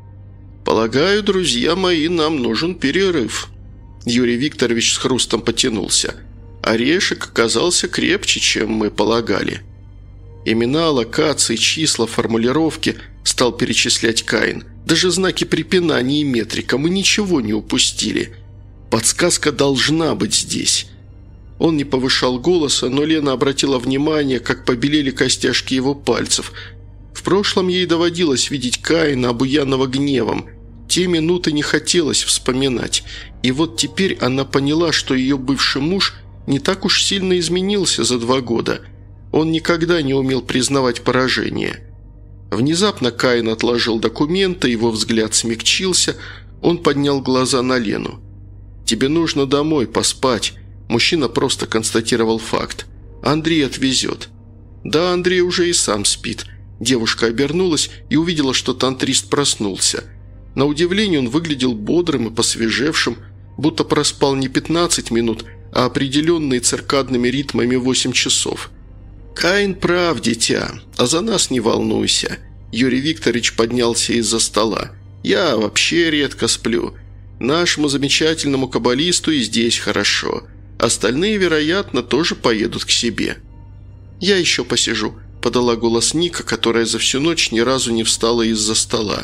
«Полагаю, друзья мои, нам нужен перерыв». Юрий Викторович с хрустом потянулся. Орешек оказался крепче, чем мы полагали. Имена, локации, числа, формулировки стал перечислять Каин. Даже знаки препинания и метрика, мы ничего не упустили. Подсказка должна быть здесь. Он не повышал голоса, но Лена обратила внимание, как побелели костяшки его пальцев. В прошлом ей доводилось видеть Каина, обуянного гневом. Те минуты не хотелось вспоминать. И вот теперь она поняла, что ее бывший муж не так уж сильно изменился за 2 года. Он никогда не умел признавать поражение. Внезапно Каин отложил документы, его взгляд смягчился, он поднял глаза на Лену. «Тебе нужно домой поспать». Мужчина просто констатировал факт. «Андрей отвезет». «Да, Андрей уже и сам спит». Девушка обернулась и увидела, что тантрист проснулся. На удивление он выглядел бодрым и посвежевшим, будто проспал не 15 минут, а определенные циркадными ритмами 8 часов. «Каин прав, дитя, а за нас не волнуйся». Юрий Викторович поднялся из-за стола. «Я вообще редко сплю. Нашему замечательному каббалисту и здесь хорошо. Остальные, вероятно, тоже поедут к себе». «Я еще посижу», – подала голос Ника, которая за всю ночь ни разу не встала из-за стола.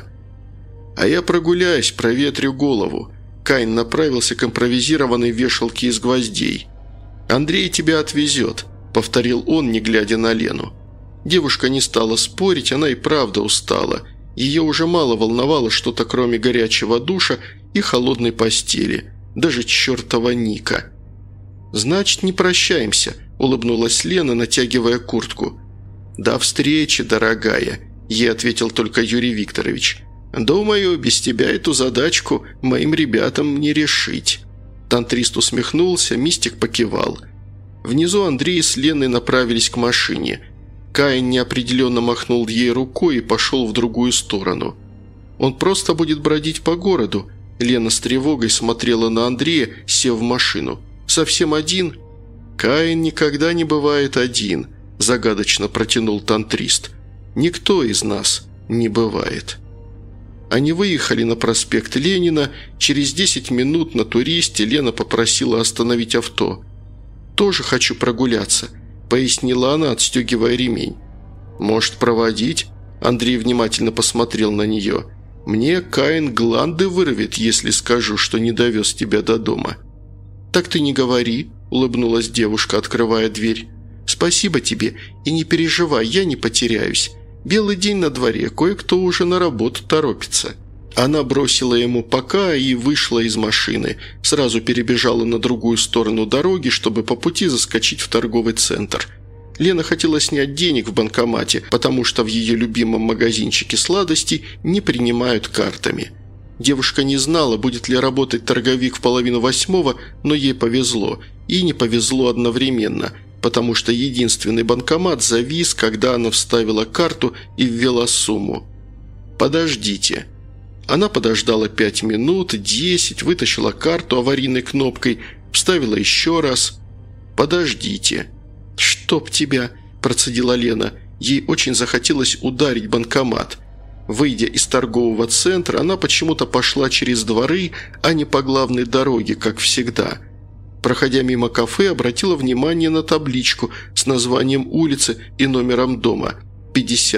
«А я прогуляюсь, проветрю голову». Каин направился к импровизированной вешалке из гвоздей. «Андрей тебя отвезет», – повторил он, не глядя на Лену. Девушка не стала спорить, она и правда устала. Ее уже мало волновало что-то, кроме горячего душа и холодной постели. Даже чертова Ника. «Значит, не прощаемся», – улыбнулась Лена, натягивая куртку. «До встречи, дорогая», – ей ответил только Юрий Викторович. «Думаю, без тебя эту задачку моим ребятам не решить». Тантрист усмехнулся, мистик покивал. Внизу Андрей с Леной направились к машине. Каин неопределенно махнул ей рукой и пошел в другую сторону. «Он просто будет бродить по городу». Лена с тревогой смотрела на Андрея, сев в машину. «Совсем один?» «Каин никогда не бывает один», – загадочно протянул тантрист. «Никто из нас не бывает». Они выехали на проспект Ленина. Через 10 минут на туристе Лена попросила остановить авто. «Тоже хочу прогуляться», – пояснила она, отстегивая ремень. «Может, проводить?» Андрей внимательно посмотрел на нее. «Мне Каин гланды вырвет, если скажу, что не довез тебя до дома». «Так ты не говори», – улыбнулась девушка, открывая дверь. «Спасибо тебе, и не переживай, я не потеряюсь. Белый день на дворе, кое-кто уже на работу торопится». Она бросила ему «пока» и вышла из машины. Сразу перебежала на другую сторону дороги, чтобы по пути заскочить в торговый центр. Лена хотела снять денег в банкомате, потому что в ее любимом магазинчике сладостей не принимают картами. Девушка не знала, будет ли работать торговик в 7:30, но ей повезло. И не повезло одновременно, потому что единственный банкомат завис, когда она вставила карту и ввела сумму. «Подождите». Она подождала 5 минут, 10, вытащила карту аварийной кнопкой, вставила еще раз. «Подождите». «Чтоб тебя», – процедила Лена. Ей очень захотелось ударить банкомат. Выйдя из торгового центра, она почему-то пошла через дворы, а не по главной дороге, как всегда. Проходя мимо кафе, обратила внимание на табличку с названием улицы и номером дома –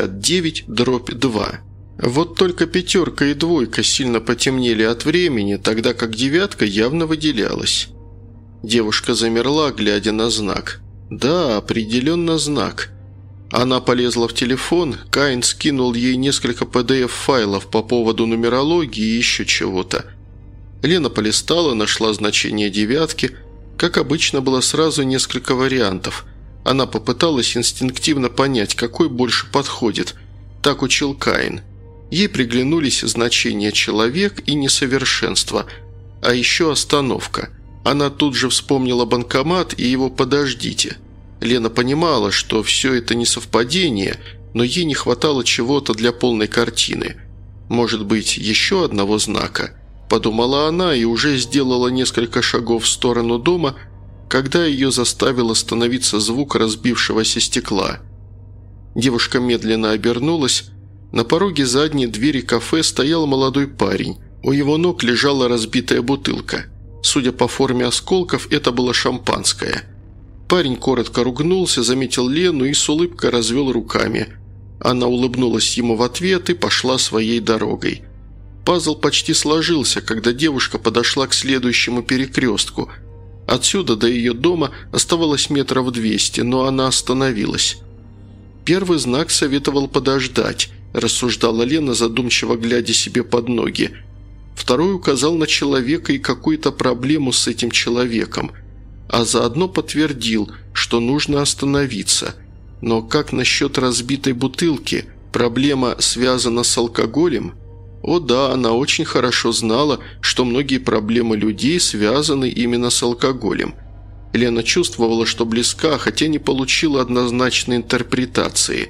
59/2. Вот только 5 и 2 сильно потемнели от времени, тогда как 9 явно выделялась. Девушка замерла, глядя на знак. Да, определенно знак. Она полезла в телефон, Каин скинул ей несколько PDF-файлов по поводу нумерологии и еще чего-то. Лена полистала, нашла значение 9. Как обычно, было сразу несколько вариантов. Она попыталась инстинктивно понять, какой больше подходит. Так учил Каин. Ей приглянулись значения «человек» и «несовершенство», а еще «остановка». Она тут же вспомнила банкомат и его «подождите». Лена понимала, что все это не совпадение, но ей не хватало чего-то для полной картины. «Может быть, еще одного знака?» – подумала она и уже сделала несколько шагов в сторону дома, когда ее заставил остановиться звук разбившегося стекла. Девушка медленно обернулась. На пороге задней двери кафе стоял молодой парень. У его ног лежала разбитая бутылка. Судя по форме осколков, это было шампанское. Парень коротко ругнулся, заметил Лену и с улыбкой развел руками. Она улыбнулась ему в ответ и пошла своей дорогой. Пазл почти сложился, когда девушка подошла к следующему перекрестку. Отсюда до ее дома оставалось 200 метров, но она остановилась. «Первый знак советовал подождать», – рассуждала Лена, задумчиво глядя себе под ноги. Второй указал на человека и какую-то проблему с этим человеком, а заодно подтвердил, что нужно остановиться. Но как насчет разбитой бутылки? Проблема связана с алкоголем? О да, она очень хорошо знала, что многие проблемы людей связаны именно с алкоголем. Лена чувствовала, что близка, хотя не получила однозначной интерпретации.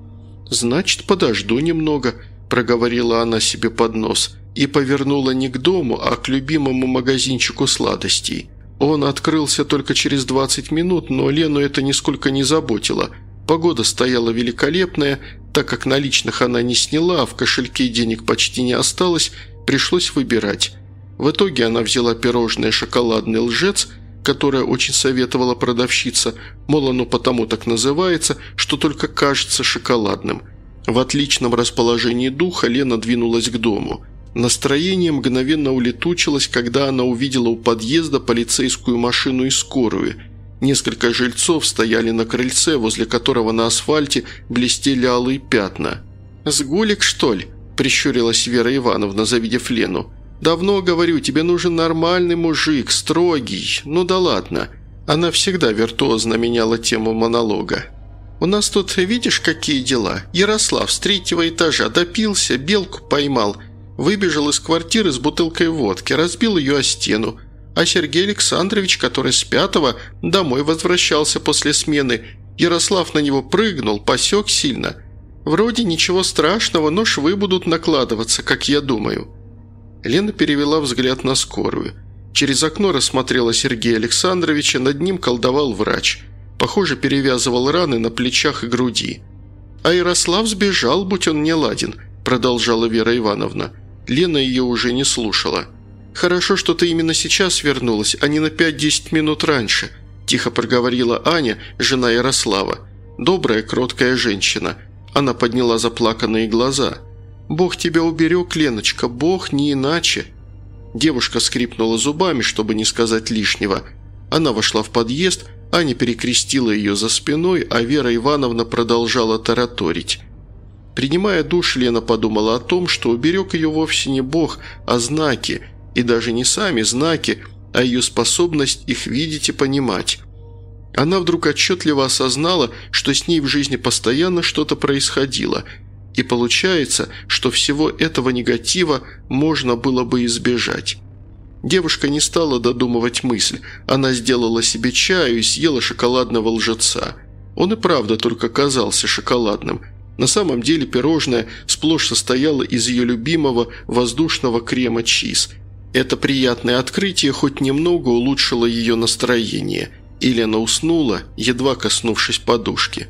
«Значит, подожду немного», – проговорила она себе под нос и повернула не к дому, а к любимому магазинчику сладостей. Он открылся только через 20 минут, но Лену это нисколько не заботило. Погода стояла великолепная, так как наличных она не сняла, а в кошельке денег почти не осталось, пришлось выбирать. В итоге она взяла пирожное «Шоколадный лжец», которое очень советовала продавщица, мол, оно потому так называется, что только кажется шоколадным. В отличном расположении духа Лена двинулась к дому. Настроение мгновенно улетучилось, когда она увидела у подъезда полицейскую машину и скорую. Несколько жильцов стояли на крыльце, возле которого на асфальте блестели алые пятна. «Сгулик, что ли?» – прищурилась Вера Ивановна, завидев Лену. «Давно, говорю, тебе нужен нормальный мужик, строгий. Ну да ладно». Она всегда виртуозно меняла тему монолога. «У нас тут, видишь, какие дела? Ярослав с 3-го этажа допился, белку поймал, выбежал из квартиры с бутылкой водки, разбил ее о стену. А Сергей Александрович, который с 5-го, домой возвращался после смены. Ярослав на него прыгнул, посек сильно. Вроде ничего страшного, но швы будут накладываться, как я думаю». Лена перевела взгляд на скорую. Через окно рассмотрела Сергея Александровича, над ним колдовал врач. Похоже, перевязывал раны на плечах и груди. «А Ярослав сбежал, будь он не ладен», – продолжала Вера Ивановна. Лена ее уже не слушала. «Хорошо, что ты именно сейчас вернулась, а не на 5-10 минут раньше», – тихо проговорила Аня, жена Ярослава. Добрая, кроткая женщина. Она подняла заплаканные глаза. «Бог тебя уберег, Леночка, Бог, не иначе». Девушка скрипнула зубами, чтобы не сказать лишнего. Она вошла в подъезд, Аня перекрестила ее за спиной, а Вера Ивановна продолжала тараторить. Принимая душ, Лена подумала о том, что уберег ее вовсе не Бог, а знаки, и даже не сами знаки, а ее способность их видеть и понимать. Она вдруг отчетливо осознала, что с ней в жизни постоянно что-то происходило – и получается, что всего этого негатива можно было бы избежать. Девушка не стала додумывать мысль. Она сделала себе чаю и съела шоколадного лжеца. Он и правда только казался шоколадным. На самом деле пирожное сплошь состояло из ее любимого воздушного крема чиз. Это приятное открытие хоть немного улучшило ее настроение. И Лена уснула, едва коснувшись подушки.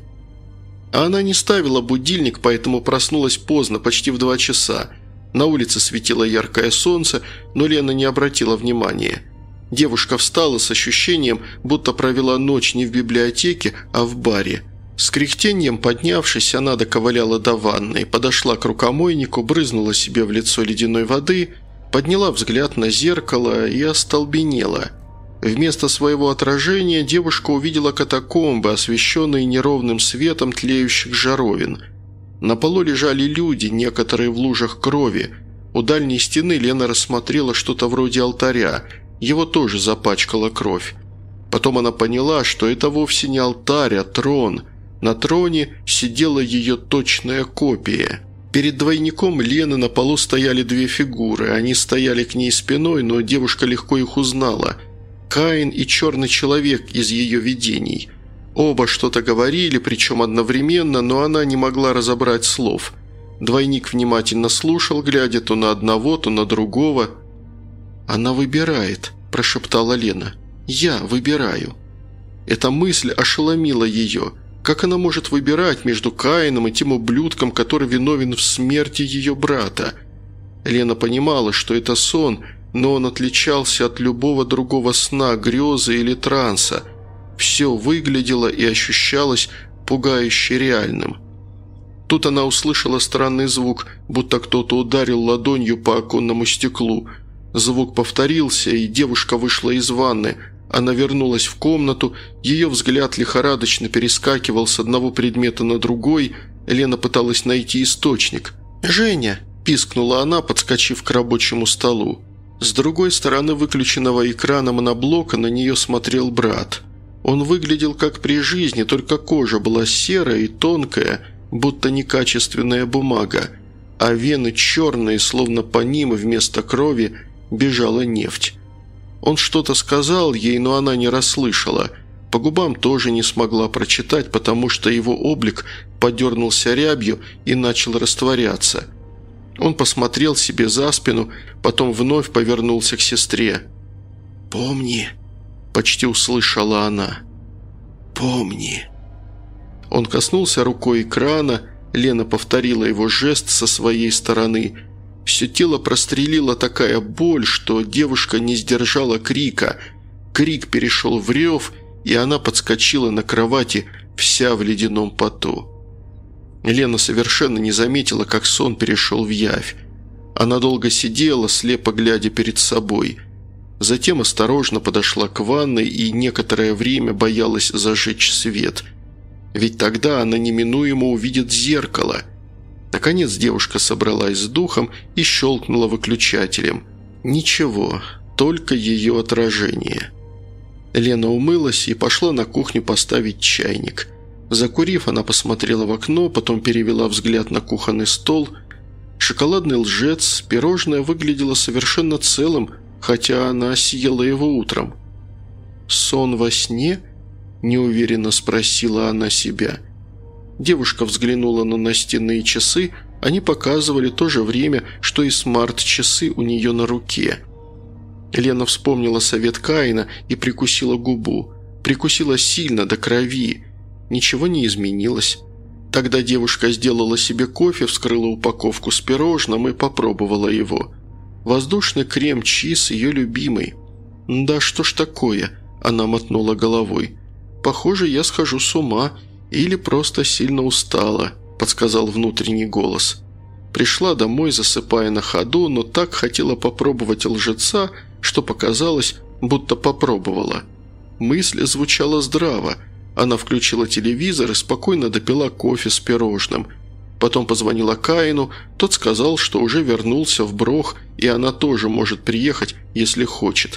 А она не ставила будильник, поэтому проснулась поздно, почти в 2 часа. На улице светило яркое солнце, но Лена не обратила внимания. Девушка встала с ощущением, будто провела ночь не в библиотеке, а в баре. С кряхтением поднявшись, она доковыляла до ванной, подошла к рукомойнику, брызнула себе в лицо ледяной воды, подняла взгляд на зеркало и остолбенела. Вместо своего отражения девушка увидела катакомбы, освещенные неровным светом тлеющих жаровин. На полу лежали люди, некоторые в лужах крови. У дальней стены Лена рассмотрела что-то вроде алтаря. Его тоже запачкала кровь. Потом она поняла, что это вовсе не алтарь, а трон. На троне сидела ее точная копия. Перед двойником Лены на полу стояли 2 фигуры. Они стояли к ней спиной, но девушка легко их узнала – Каин и черный человек из ее видений. Оба что-то говорили, причем одновременно, но она не могла разобрать слов. Двойник внимательно слушал, глядя то на одного, то на другого. «Она выбирает», – прошептала Лена. «Я выбираю». Эта мысль ошеломила ее. Как она может выбирать между Каином и тем ублюдком, который виновен в смерти ее брата? Лена понимала, что это сон – но он отличался от любого другого сна, грезы или транса. Все выглядело и ощущалось пугающе реальным. Тут она услышала странный звук, будто кто-то ударил ладонью по оконному стеклу. Звук повторился, и девушка вышла из ванны. Она вернулась в комнату, ее взгляд лихорадочно перескакивал с одного предмета на другой. Лена пыталась найти источник. «Женя!» – пискнула она, подскочив к рабочему столу. С другой стороны выключенного экрана моноблока на нее смотрел брат. Он выглядел как при жизни, только кожа была серая и тонкая, будто некачественная бумага, а вены черные, словно по ним вместо крови бежала нефть. Он что-то сказал ей, но она не расслышала. По губам тоже не смогла прочитать, потому что его облик подернулся рябью и начал растворяться. Он посмотрел себе за спину, потом вновь повернулся к сестре. «Помни», – почти услышала она. «Помни». Он коснулся рукой экрана, Лена повторила его жест со своей стороны. Все тело прострелила такая боль, что девушка не сдержала крика. Крик перешел в рев, и она подскочила на кровати, вся в ледяном поту. Лена совершенно не заметила, как сон перешел в явь. Она долго сидела, слепо глядя перед собой. Затем осторожно подошла к ванной и некоторое время боялась зажечь свет. Ведь тогда она неминуемо увидит зеркало. Наконец девушка собралась с духом и щелкнула выключателем. Ничего, только ее отражение. Лена умылась и пошла на кухню поставить чайник. Закурив, она посмотрела в окно, потом перевела взгляд на кухонный стол. Шоколадный лжец, пирожное выглядело совершенно целым, хотя она съела его утром. «Сон во сне?» – неуверенно спросила она себя. Девушка взглянула на настенные часы, они показывали то же время, что и смарт-часы у нее на руке. Лена вспомнила совет Каина и прикусила губу. Прикусила сильно, до крови. Ничего не изменилось. Тогда девушка сделала себе кофе, вскрыла упаковку с пирожным и попробовала его. Воздушный крем-чиз ее любимый. «Да что ж такое?» – она мотнула головой. «Похоже, я схожу с ума или просто сильно устала», – подсказал внутренний голос. Пришла домой, засыпая на ходу, но так хотела попробовать лжеца, что показалось, будто попробовала. Мысль звучала здраво. Она включила телевизор и спокойно допила кофе с пирожным. Потом позвонила Каину, тот сказал, что уже вернулся в Брох, и она тоже может приехать, если хочет.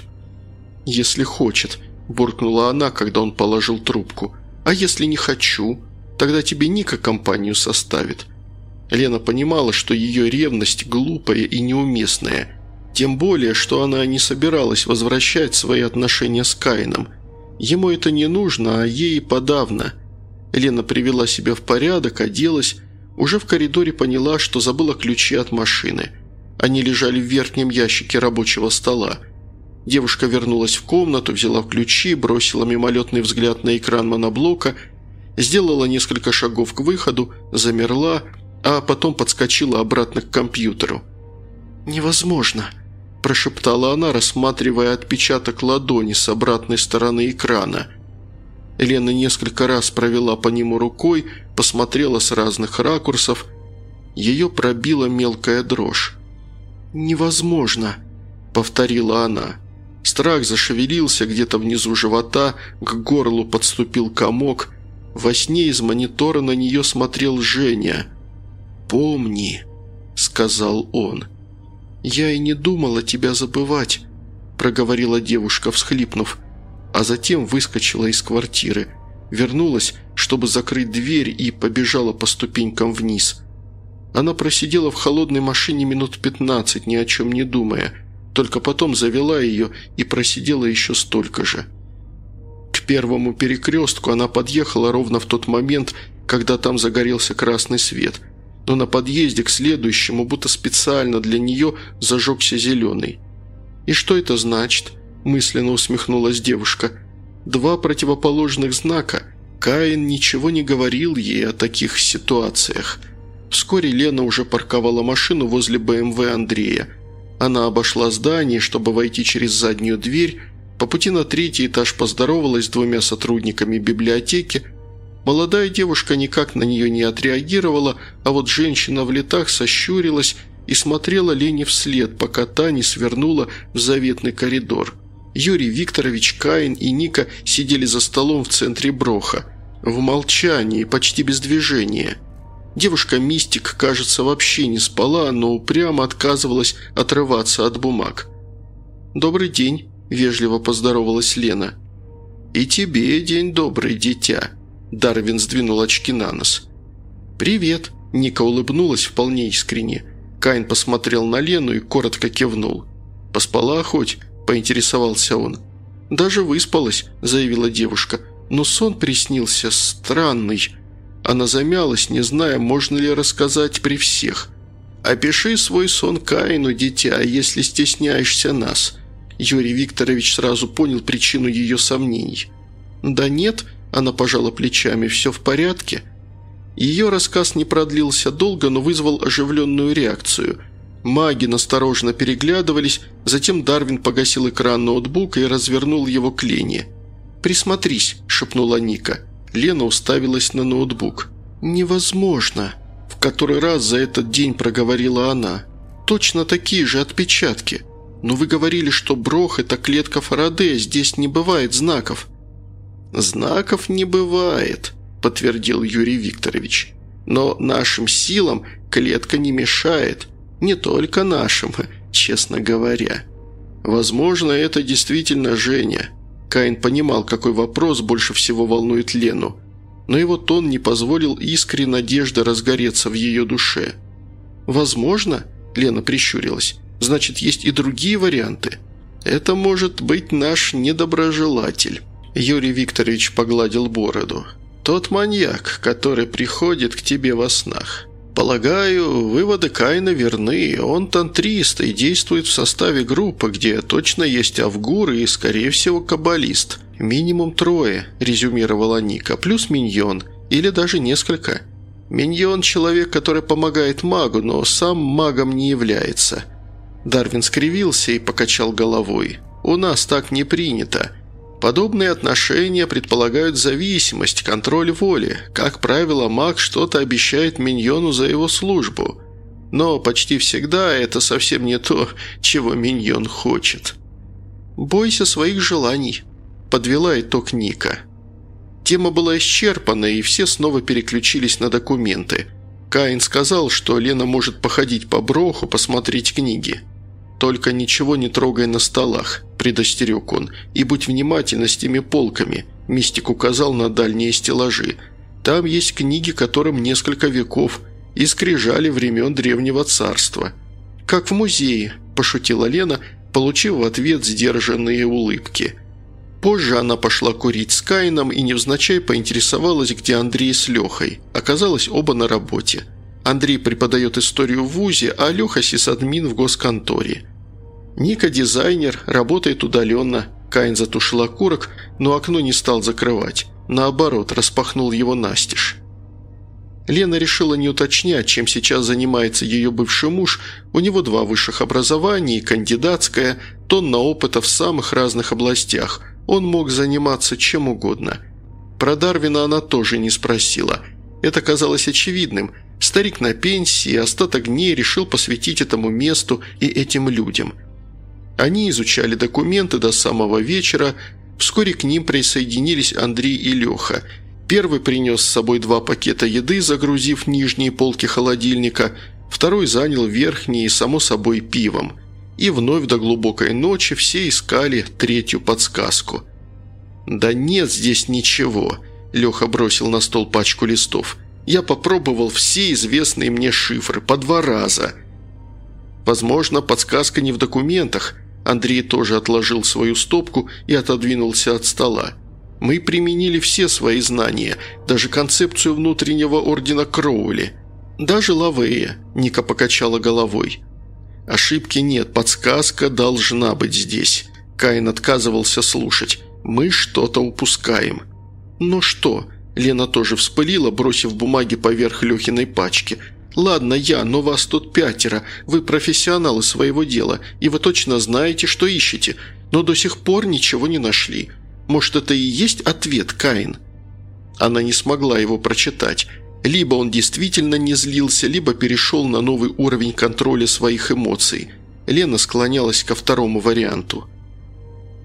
«Если хочет», – буркнула она, когда он положил трубку. «А если не хочу? Тогда тебе Ника компанию составит». Лена понимала, что ее ревность глупая и неуместная. Тем более, что она не собиралась возвращать свои отношения с Каином. Ему это не нужно, а ей подавно. Лена привела себя в порядок, оделась. Уже в коридоре поняла, что забыла ключи от машины. Они лежали в верхнем ящике рабочего стола. Девушка вернулась в комнату, взяла ключи, бросила мимолетный взгляд на экран моноблока, сделала несколько шагов к выходу, замерла, а потом подскочила обратно к компьютеру. «Невозможно», – прошептала она, рассматривая отпечаток ладони с обратной стороны экрана. Лена несколько раз провела по нему рукой, посмотрела с разных ракурсов. Ее пробила мелкая дрожь. «Невозможно», – повторила она. Страх зашевелился где-то внизу живота, к горлу подступил комок. Во сне из монитора на нее смотрел Женя. «Помни», – сказал он. «Я и не думала тебя забывать», – проговорила девушка, всхлипнув, а затем выскочила из квартиры, вернулась, чтобы закрыть дверь, и побежала по ступенькам вниз. Она просидела в холодной машине минут 15, ни о чем не думая, только потом завела ее и просидела еще столько же. К первому перекрестку она подъехала ровно в тот момент, когда там загорелся красный свет, но на подъезде к следующему, будто специально для нее, зажегся зеленый. «И что это значит?» – мысленно усмехнулась девушка. «Два противоположных знака. Каин ничего не говорил ей о таких ситуациях». Вскоре Лена уже парковала машину возле БМВ Андрея. Она обошла здание, чтобы войти через заднюю дверь. По пути на 3-й этаж поздоровалась с 2 сотрудниками библиотеки. Молодая девушка никак на нее не отреагировала, а вот женщина в летах сощурилась и смотрела Лене вслед, пока та не свернула в заветный коридор. Юрий Викторович, Каин и Ника сидели за столом в центре броха. В молчании, почти без движения. Девушка-мистик, кажется, вообще не спала, но упрямо отказывалась отрываться от бумаг. «Добрый день», – вежливо поздоровалась Лена. «И тебе день добрый, дитя», – Дарвин сдвинул очки на нос. «Привет», – Ника улыбнулась вполне искренне. Каин посмотрел на Лену и коротко кивнул. «Поспала хоть?» – поинтересовался он. «Даже выспалась», – заявила девушка. «Но сон приснился странный». Она замялась, не зная, можно ли рассказать при всех. «Опиши свой сон Каину, дитя, если стесняешься нас». Юрий Викторович сразу понял причину ее сомнений. «Да нет», – она пожала плечами, – «все в порядке». Ее рассказ не продлился долго, но вызвал оживленную реакцию. Маги настороженно переглядывались, затем Дарвин погасил экран ноутбука и развернул его к Лене. «Присмотрись», – шепнула Ника. Лена уставилась на ноутбук. «Невозможно», – в который раз за этот день проговорила она. «Точно такие же отпечатки. Но вы говорили, что Брох – это клетка Фарадея, здесь не бывает знаков». «Знаков не бывает», – подтвердил Юрий Викторович. «Но нашим силам клетка не мешает. Не только нашим, честно говоря. Возможно, это действительно Женя». Каин понимал, какой вопрос больше всего волнует Лену, но его тон не позволил искре надежды разгореться в ее душе. «Возможно?» – Лена прищурилась. «Значит, есть и другие варианты. Это может быть наш недоброжелатель». Юрий Викторович погладил бороду. «Тот маньяк, который приходит к тебе во снах. Полагаю, выводы Каина верны. Он тантрист и действует в составе группы, где точно есть Авгур и, скорее всего, каббалист. Минимум 3, резюмировала Ника, плюс миньон, или даже несколько. Миньон – человек, который помогает магу, но сам магом не является». Дарвин скривился и покачал головой. «У нас так не принято. Подобные отношения предполагают зависимость, контроль воли. Как правило, маг что-то обещает миньону за его службу. Но почти всегда это совсем не то, чего миньон хочет». «Бойся своих желаний», – подвела итог Ника. Тема была исчерпана, и все снова переключились на документы. Каин сказал, что Лена может походить по Броху, посмотреть книги. «Только ничего не трогай на столах», – предостерег он, – «и будь внимательна с теми полками», – мистик указал на дальние стеллажи. «Там есть книги, которым несколько веков, и скрижали времен Древнего Царства». «Как в музее», – пошутила Лена, получив в ответ сдержанные улыбки. Позже она пошла курить с Каином и невзначай поинтересовалась, где Андрей с Лехой. Оказалось, оба на работе. Андрей преподает историю в вузе, а Леха сисадмин в госконторе. Ника дизайнер, работает удаленно. Каин затушил окурок, но окно не стал закрывать. Наоборот, распахнул его настежь. Лена решила не уточнять, чем сейчас занимается ее бывший муж. У него 2 высших образования и кандидатское, тонна опыта в самых разных областях. Он мог заниматься чем угодно. Про Дарвина она тоже не спросила. Это казалось очевидным. Старик на пенсии, остаток дней решил посвятить этому месту и этим людям. Они изучали документы до самого вечера. Вскоре к ним присоединились Андрей и Леха. Первый принес с собой 2 пакета еды, загрузив нижние полки холодильника. Второй занял верхние, само собой, пивом. И вновь до глубокой ночи все искали 3-ю подсказку. «Да нет здесь ничего», – Леха бросил на стол пачку листов. «Я попробовал все известные мне шифры по 2 раза». «Возможно, подсказка не в документах». Андрей тоже отложил свою стопку и отодвинулся от стола. «Мы применили все свои знания, даже концепцию внутреннего ордена Кроули. Даже Лавея», – Ника покачала головой. «Ошибки нет, подсказка должна быть здесь». Каин отказывался слушать. «Мы что-то упускаем». «Ну что?» – Лена тоже вспылила, бросив бумаги поверх Лехиной пачки. «Ладно я, но вас тут 5, вы профессионалы своего дела, и вы точно знаете, что ищете, но до сих пор ничего не нашли. Может, это и есть ответ, Каин?» Она не смогла его прочитать. Либо он действительно не злился, либо перешел на новый уровень контроля своих эмоций. Лена склонялась ко второму варианту.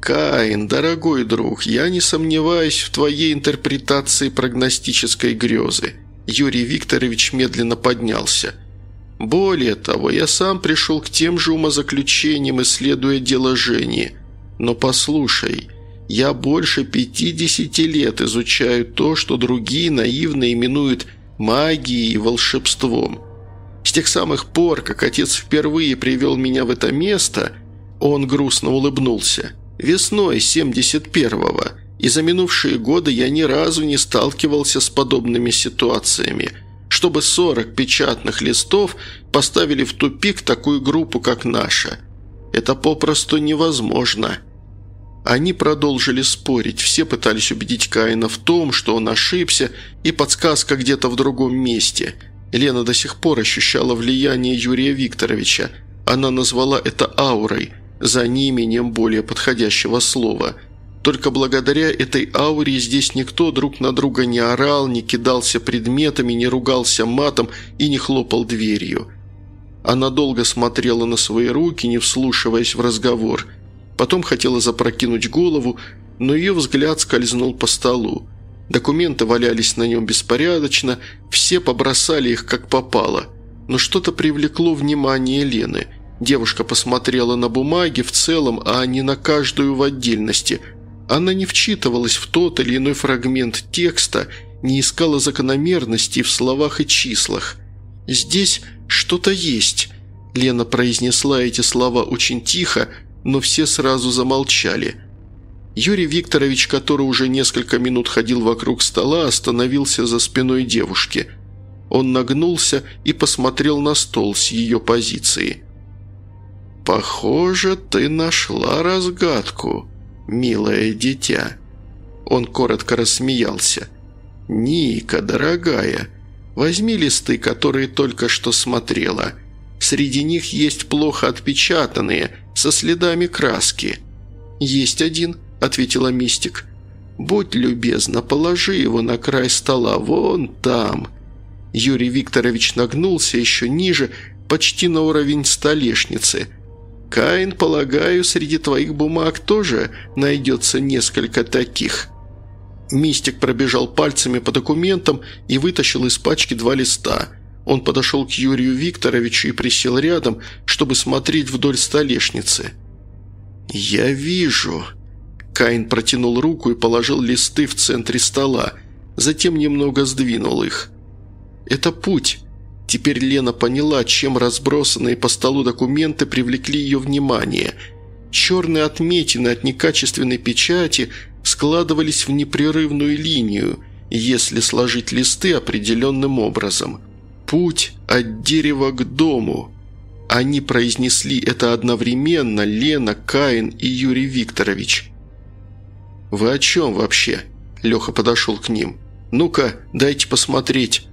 «Каин, дорогой друг, я не сомневаюсь в твоей интерпретации прогностической грезы». Юрий Викторович медленно поднялся. «Более того, я сам пришел к тем же умозаключениям, исследуя дело Жени. Но послушай, я больше 50 лет изучаю то, что другие наивно именуют магией и волшебством. С тех самых пор, как отец впервые привел меня в это место, он грустно улыбнулся, весной 71-го, и за минувшие годы я ни разу не сталкивался с подобными ситуациями, чтобы 40 печатных листов поставили в тупик такую группу, как наша. Это попросту невозможно». Они продолжили спорить, все пытались убедить Каина в том, что он ошибся, и подсказка где-то в другом месте. Лена до сих пор ощущала влияние Юрия Викторовича. Она назвала это аурой, за неимением более подходящего слова. Только благодаря этой ауре здесь никто друг на друга не орал, не кидался предметами, не ругался матом и не хлопал дверью. Она долго смотрела на свои руки, не вслушиваясь в разговор. Потом хотела запрокинуть голову, но ее взгляд скользнул по столу. Документы валялись на нем беспорядочно, все побросали их как попало. Но что-то привлекло внимание Лены. Девушка посмотрела на бумаги в целом, а не на каждую в отдельности. Она не вчитывалась в тот или иной фрагмент текста, не искала закономерностей в словах и числах. «Здесь что-то есть», – Лена произнесла эти слова очень тихо, но все сразу замолчали. Юрий Викторович, который уже несколько минут ходил вокруг стола, остановился за спиной девушки. Он нагнулся и посмотрел на стол с ее позиции. «Похоже, ты нашла разгадку, милое дитя». Он коротко рассмеялся. «Ника, дорогая, возьми листы, которые только что смотрела. Среди них есть плохо отпечатанные, со следами краски». «Есть один», – ответила Мистик. «Будь любезна, положи его на край стола, вон там». Юрий Викторович нагнулся еще ниже, почти на уровень столешницы. «Каин, полагаю, среди твоих бумаг тоже найдется несколько таких». Мистик пробежал пальцами по документам и вытащил из пачки 2 листа. Он подошел к Юрию Викторовичу и присел рядом, чтобы смотреть вдоль столешницы. «Я вижу». Каин протянул руку и положил листы в центре стола, затем немного сдвинул их. «Это путь». Теперь Лена поняла, чем разбросанные по столу документы привлекли ее внимание. Черные отметины от некачественной печати складывались в непрерывную линию, если сложить листы определенным образом. «Путь от дерева к дому». Они произнесли это одновременно, Лена, Каин и Юрий Викторович. «Вы о чем вообще?» Леха подошел к ним. «Ну-ка, дайте посмотреть».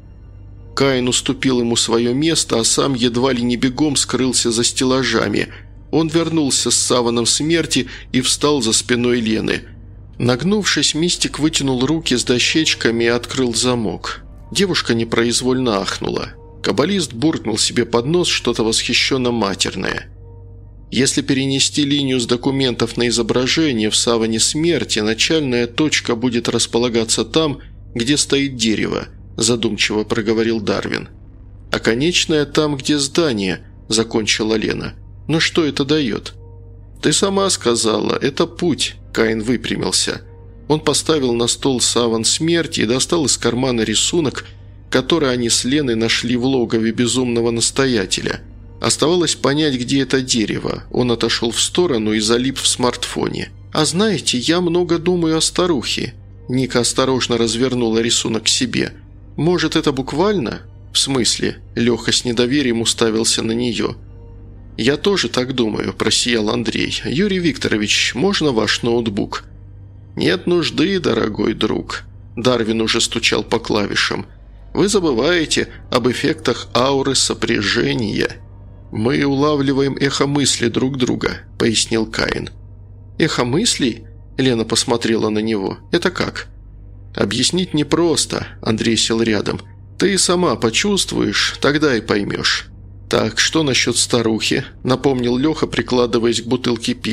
Каин уступил ему свое место, а сам едва ли не бегом скрылся за стеллажами. Он вернулся с саваном смерти и встал за спиной Лены. Нагнувшись, Мистик вытянул руки с дощечками и открыл замок. Девушка непроизвольно ахнула. Каббалист буркнул себе под нос что-то восхищенно матерное. Если перенести линию с документов на изображение в саване смерти, начальная точка будет располагаться там, где стоит дерево, задумчиво проговорил Дарвин. А конечная там, где здание, закончила Лена. Но что это дает? Ты сама сказала, это путь. Каин выпрямился. Он поставил на стол саван смерти и достал из кармана рисунок, который они с Леной нашли в логове безумного настоятеля. Оставалось понять, где это дерево. Он отошел в сторону и залип в смартфоне. «А знаете, я много думаю о старухе». Ника осторожно развернула рисунок к себе. «Может, это буквально?» «В смысле?» Леха с недоверием уставился на нее. «Я тоже так думаю», – просиял Андрей. «Юрий Викторович, можно ваш ноутбук?» «Нет нужды, дорогой друг». Дарвин уже стучал по клавишам. «Вы забываете об эффектах ауры сопряжения». «Мы улавливаем эхо мысли друг друга», – пояснил Каин. «Эхо мыслей?» – Лена посмотрела на него. «Это как?» «Объяснить непросто», – Андрей сел рядом. «Ты сама почувствуешь, тогда и поймешь». «Так, что насчет старухи?» – напомнил Леха, прикладываясь к бутылке пива.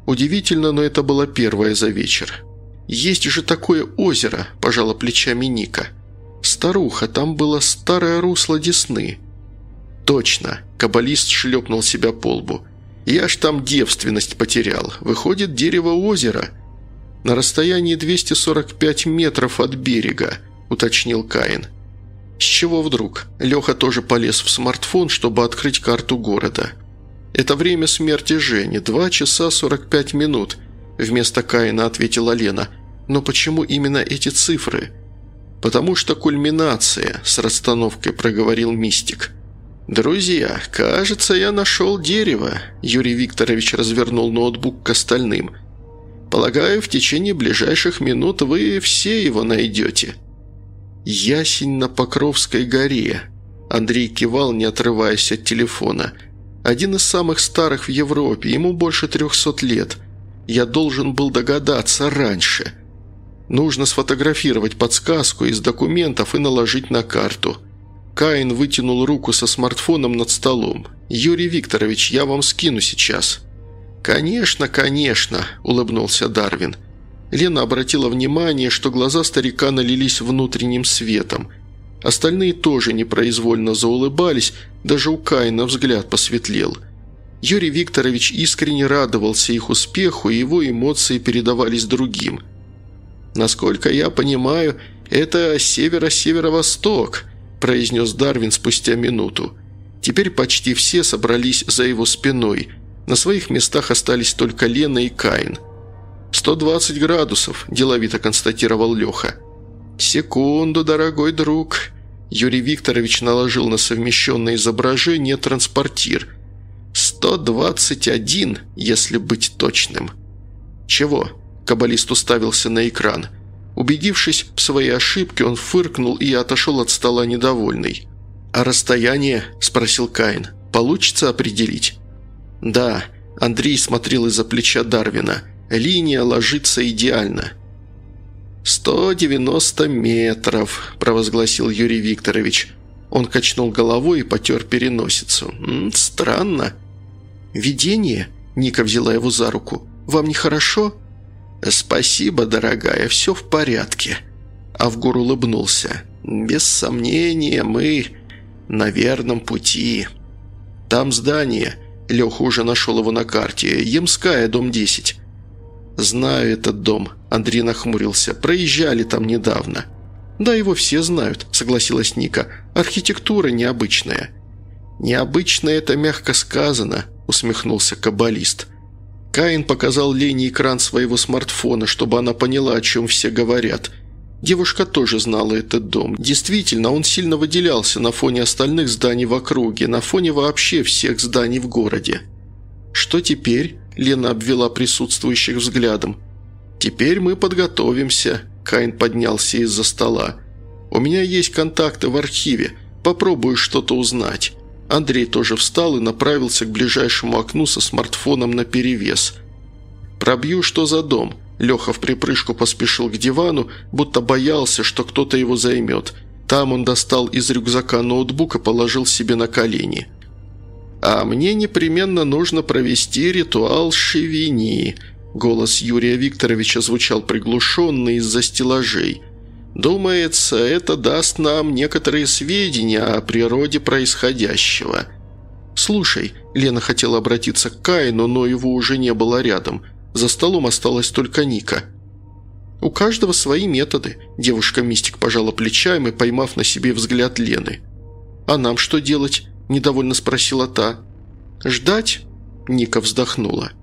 Удивительно, но это было первое за вечер. «Есть же такое озеро», – пожала плечами Ника. «Старуха, там было старое русло Десны». «Точно», – каббалист шлепнул себя по лбу. «Я ж там девственность потерял. Выходит, дерево озера». «На расстоянии 245 метров от берега», – уточнил Каин. «С чего вдруг?» Леха тоже полез в смартфон, чтобы открыть карту города. «Это время смерти Жени, 2 часа 45 минут», – вместо Каина ответила Лена. «Но почему именно эти цифры?» «Потому что кульминация», – с расстановкой проговорил мистик. «Друзья, кажется, я нашел дерево», – Юрий Викторович развернул ноутбук к остальным. «Полагаю, в течение ближайших минут вы все его найдете». «Ясень на Покровской горе», – Андрей кивал, не отрываясь от телефона. «Один из самых старых в Европе, ему больше 300 лет. Я должен был догадаться раньше. Нужно сфотографировать подсказку из документов и наложить на карту». Каин вытянул руку со смартфоном над столом. «Юрий Викторович, я вам скину сейчас». «Конечно, конечно», – улыбнулся Дарвин. Лена обратила внимание, что глаза старика налились внутренним светом. Остальные тоже непроизвольно заулыбались, даже у Каина взгляд посветлел. Юрий Викторович искренне радовался их успеху, и его эмоции передавались другим. «Насколько я понимаю, это северо-северо-восток», – произнес Дарвин спустя минуту. Теперь почти все собрались за его спиной. На своих местах остались только Лена и Каин. 120 градусов», – деловито констатировал Леха. «Секунду, дорогой друг». Юрий Викторович наложил на совмещенное изображение транспортир. 121, если быть точным. «Чего?» – каббалист уставился на экран. Убедившись в своей ошибке, он фыркнул и отошел от стола недовольный. «А расстояние?» – спросил Каин. «Получится определить?» «Да», – Андрей смотрел из-за плеча Дарвина. «Линия ложится идеально». 190 метров», – провозгласил Юрий Викторович. Он качнул головой и потер переносицу. «Странно». «Видение?» – Ника взяла его за руку. «Вам нехорошо?» «Спасибо, дорогая, все в порядке». Авгур улыбнулся. «Без сомнения, мы на верном пути». «Там здание». Леха уже нашел его на карте. «Ямская, дом 10». «Знаю этот дом», – Андрей нахмурился. «Проезжали там недавно». «Да, его все знают», – согласилась Ника. «Архитектура необычная». «Необычная – это мягко сказано», – усмехнулся каббалист. Каин показал Лене экран своего смартфона, чтобы она поняла, о чем все говорят. Девушка тоже знала этот дом. Действительно, он сильно выделялся на фоне остальных зданий в округе, на фоне вообще всех зданий в городе. «Что теперь?» – Лена обвела присутствующих взглядом. «Теперь мы подготовимся», – Каин поднялся из-за стола. «У меня есть контакты в архиве. Попробую что-то узнать». Андрей тоже встал и направился к ближайшему окну со смартфоном наперевес. «Пробью, что за дом». Леха в припрыжку поспешил к дивану, будто боялся, что кто-то его займет. Там он достал из рюкзака ноутбук и положил себе на колени. «А мне непременно нужно провести ритуал Шивини», – голос Юрия Викторовича звучал приглушенно из-за стеллажей. «Думается, это даст нам некоторые сведения о природе происходящего». «Слушай», – Лена хотела обратиться к Каину, но его уже не было рядом. За столом осталась только Ника. «У каждого свои методы», – девушка-мистик пожала плечами, поймав на себе взгляд Лены. «А нам что делать?» – недовольно спросила та. «Ждать?» – Ника вздохнула.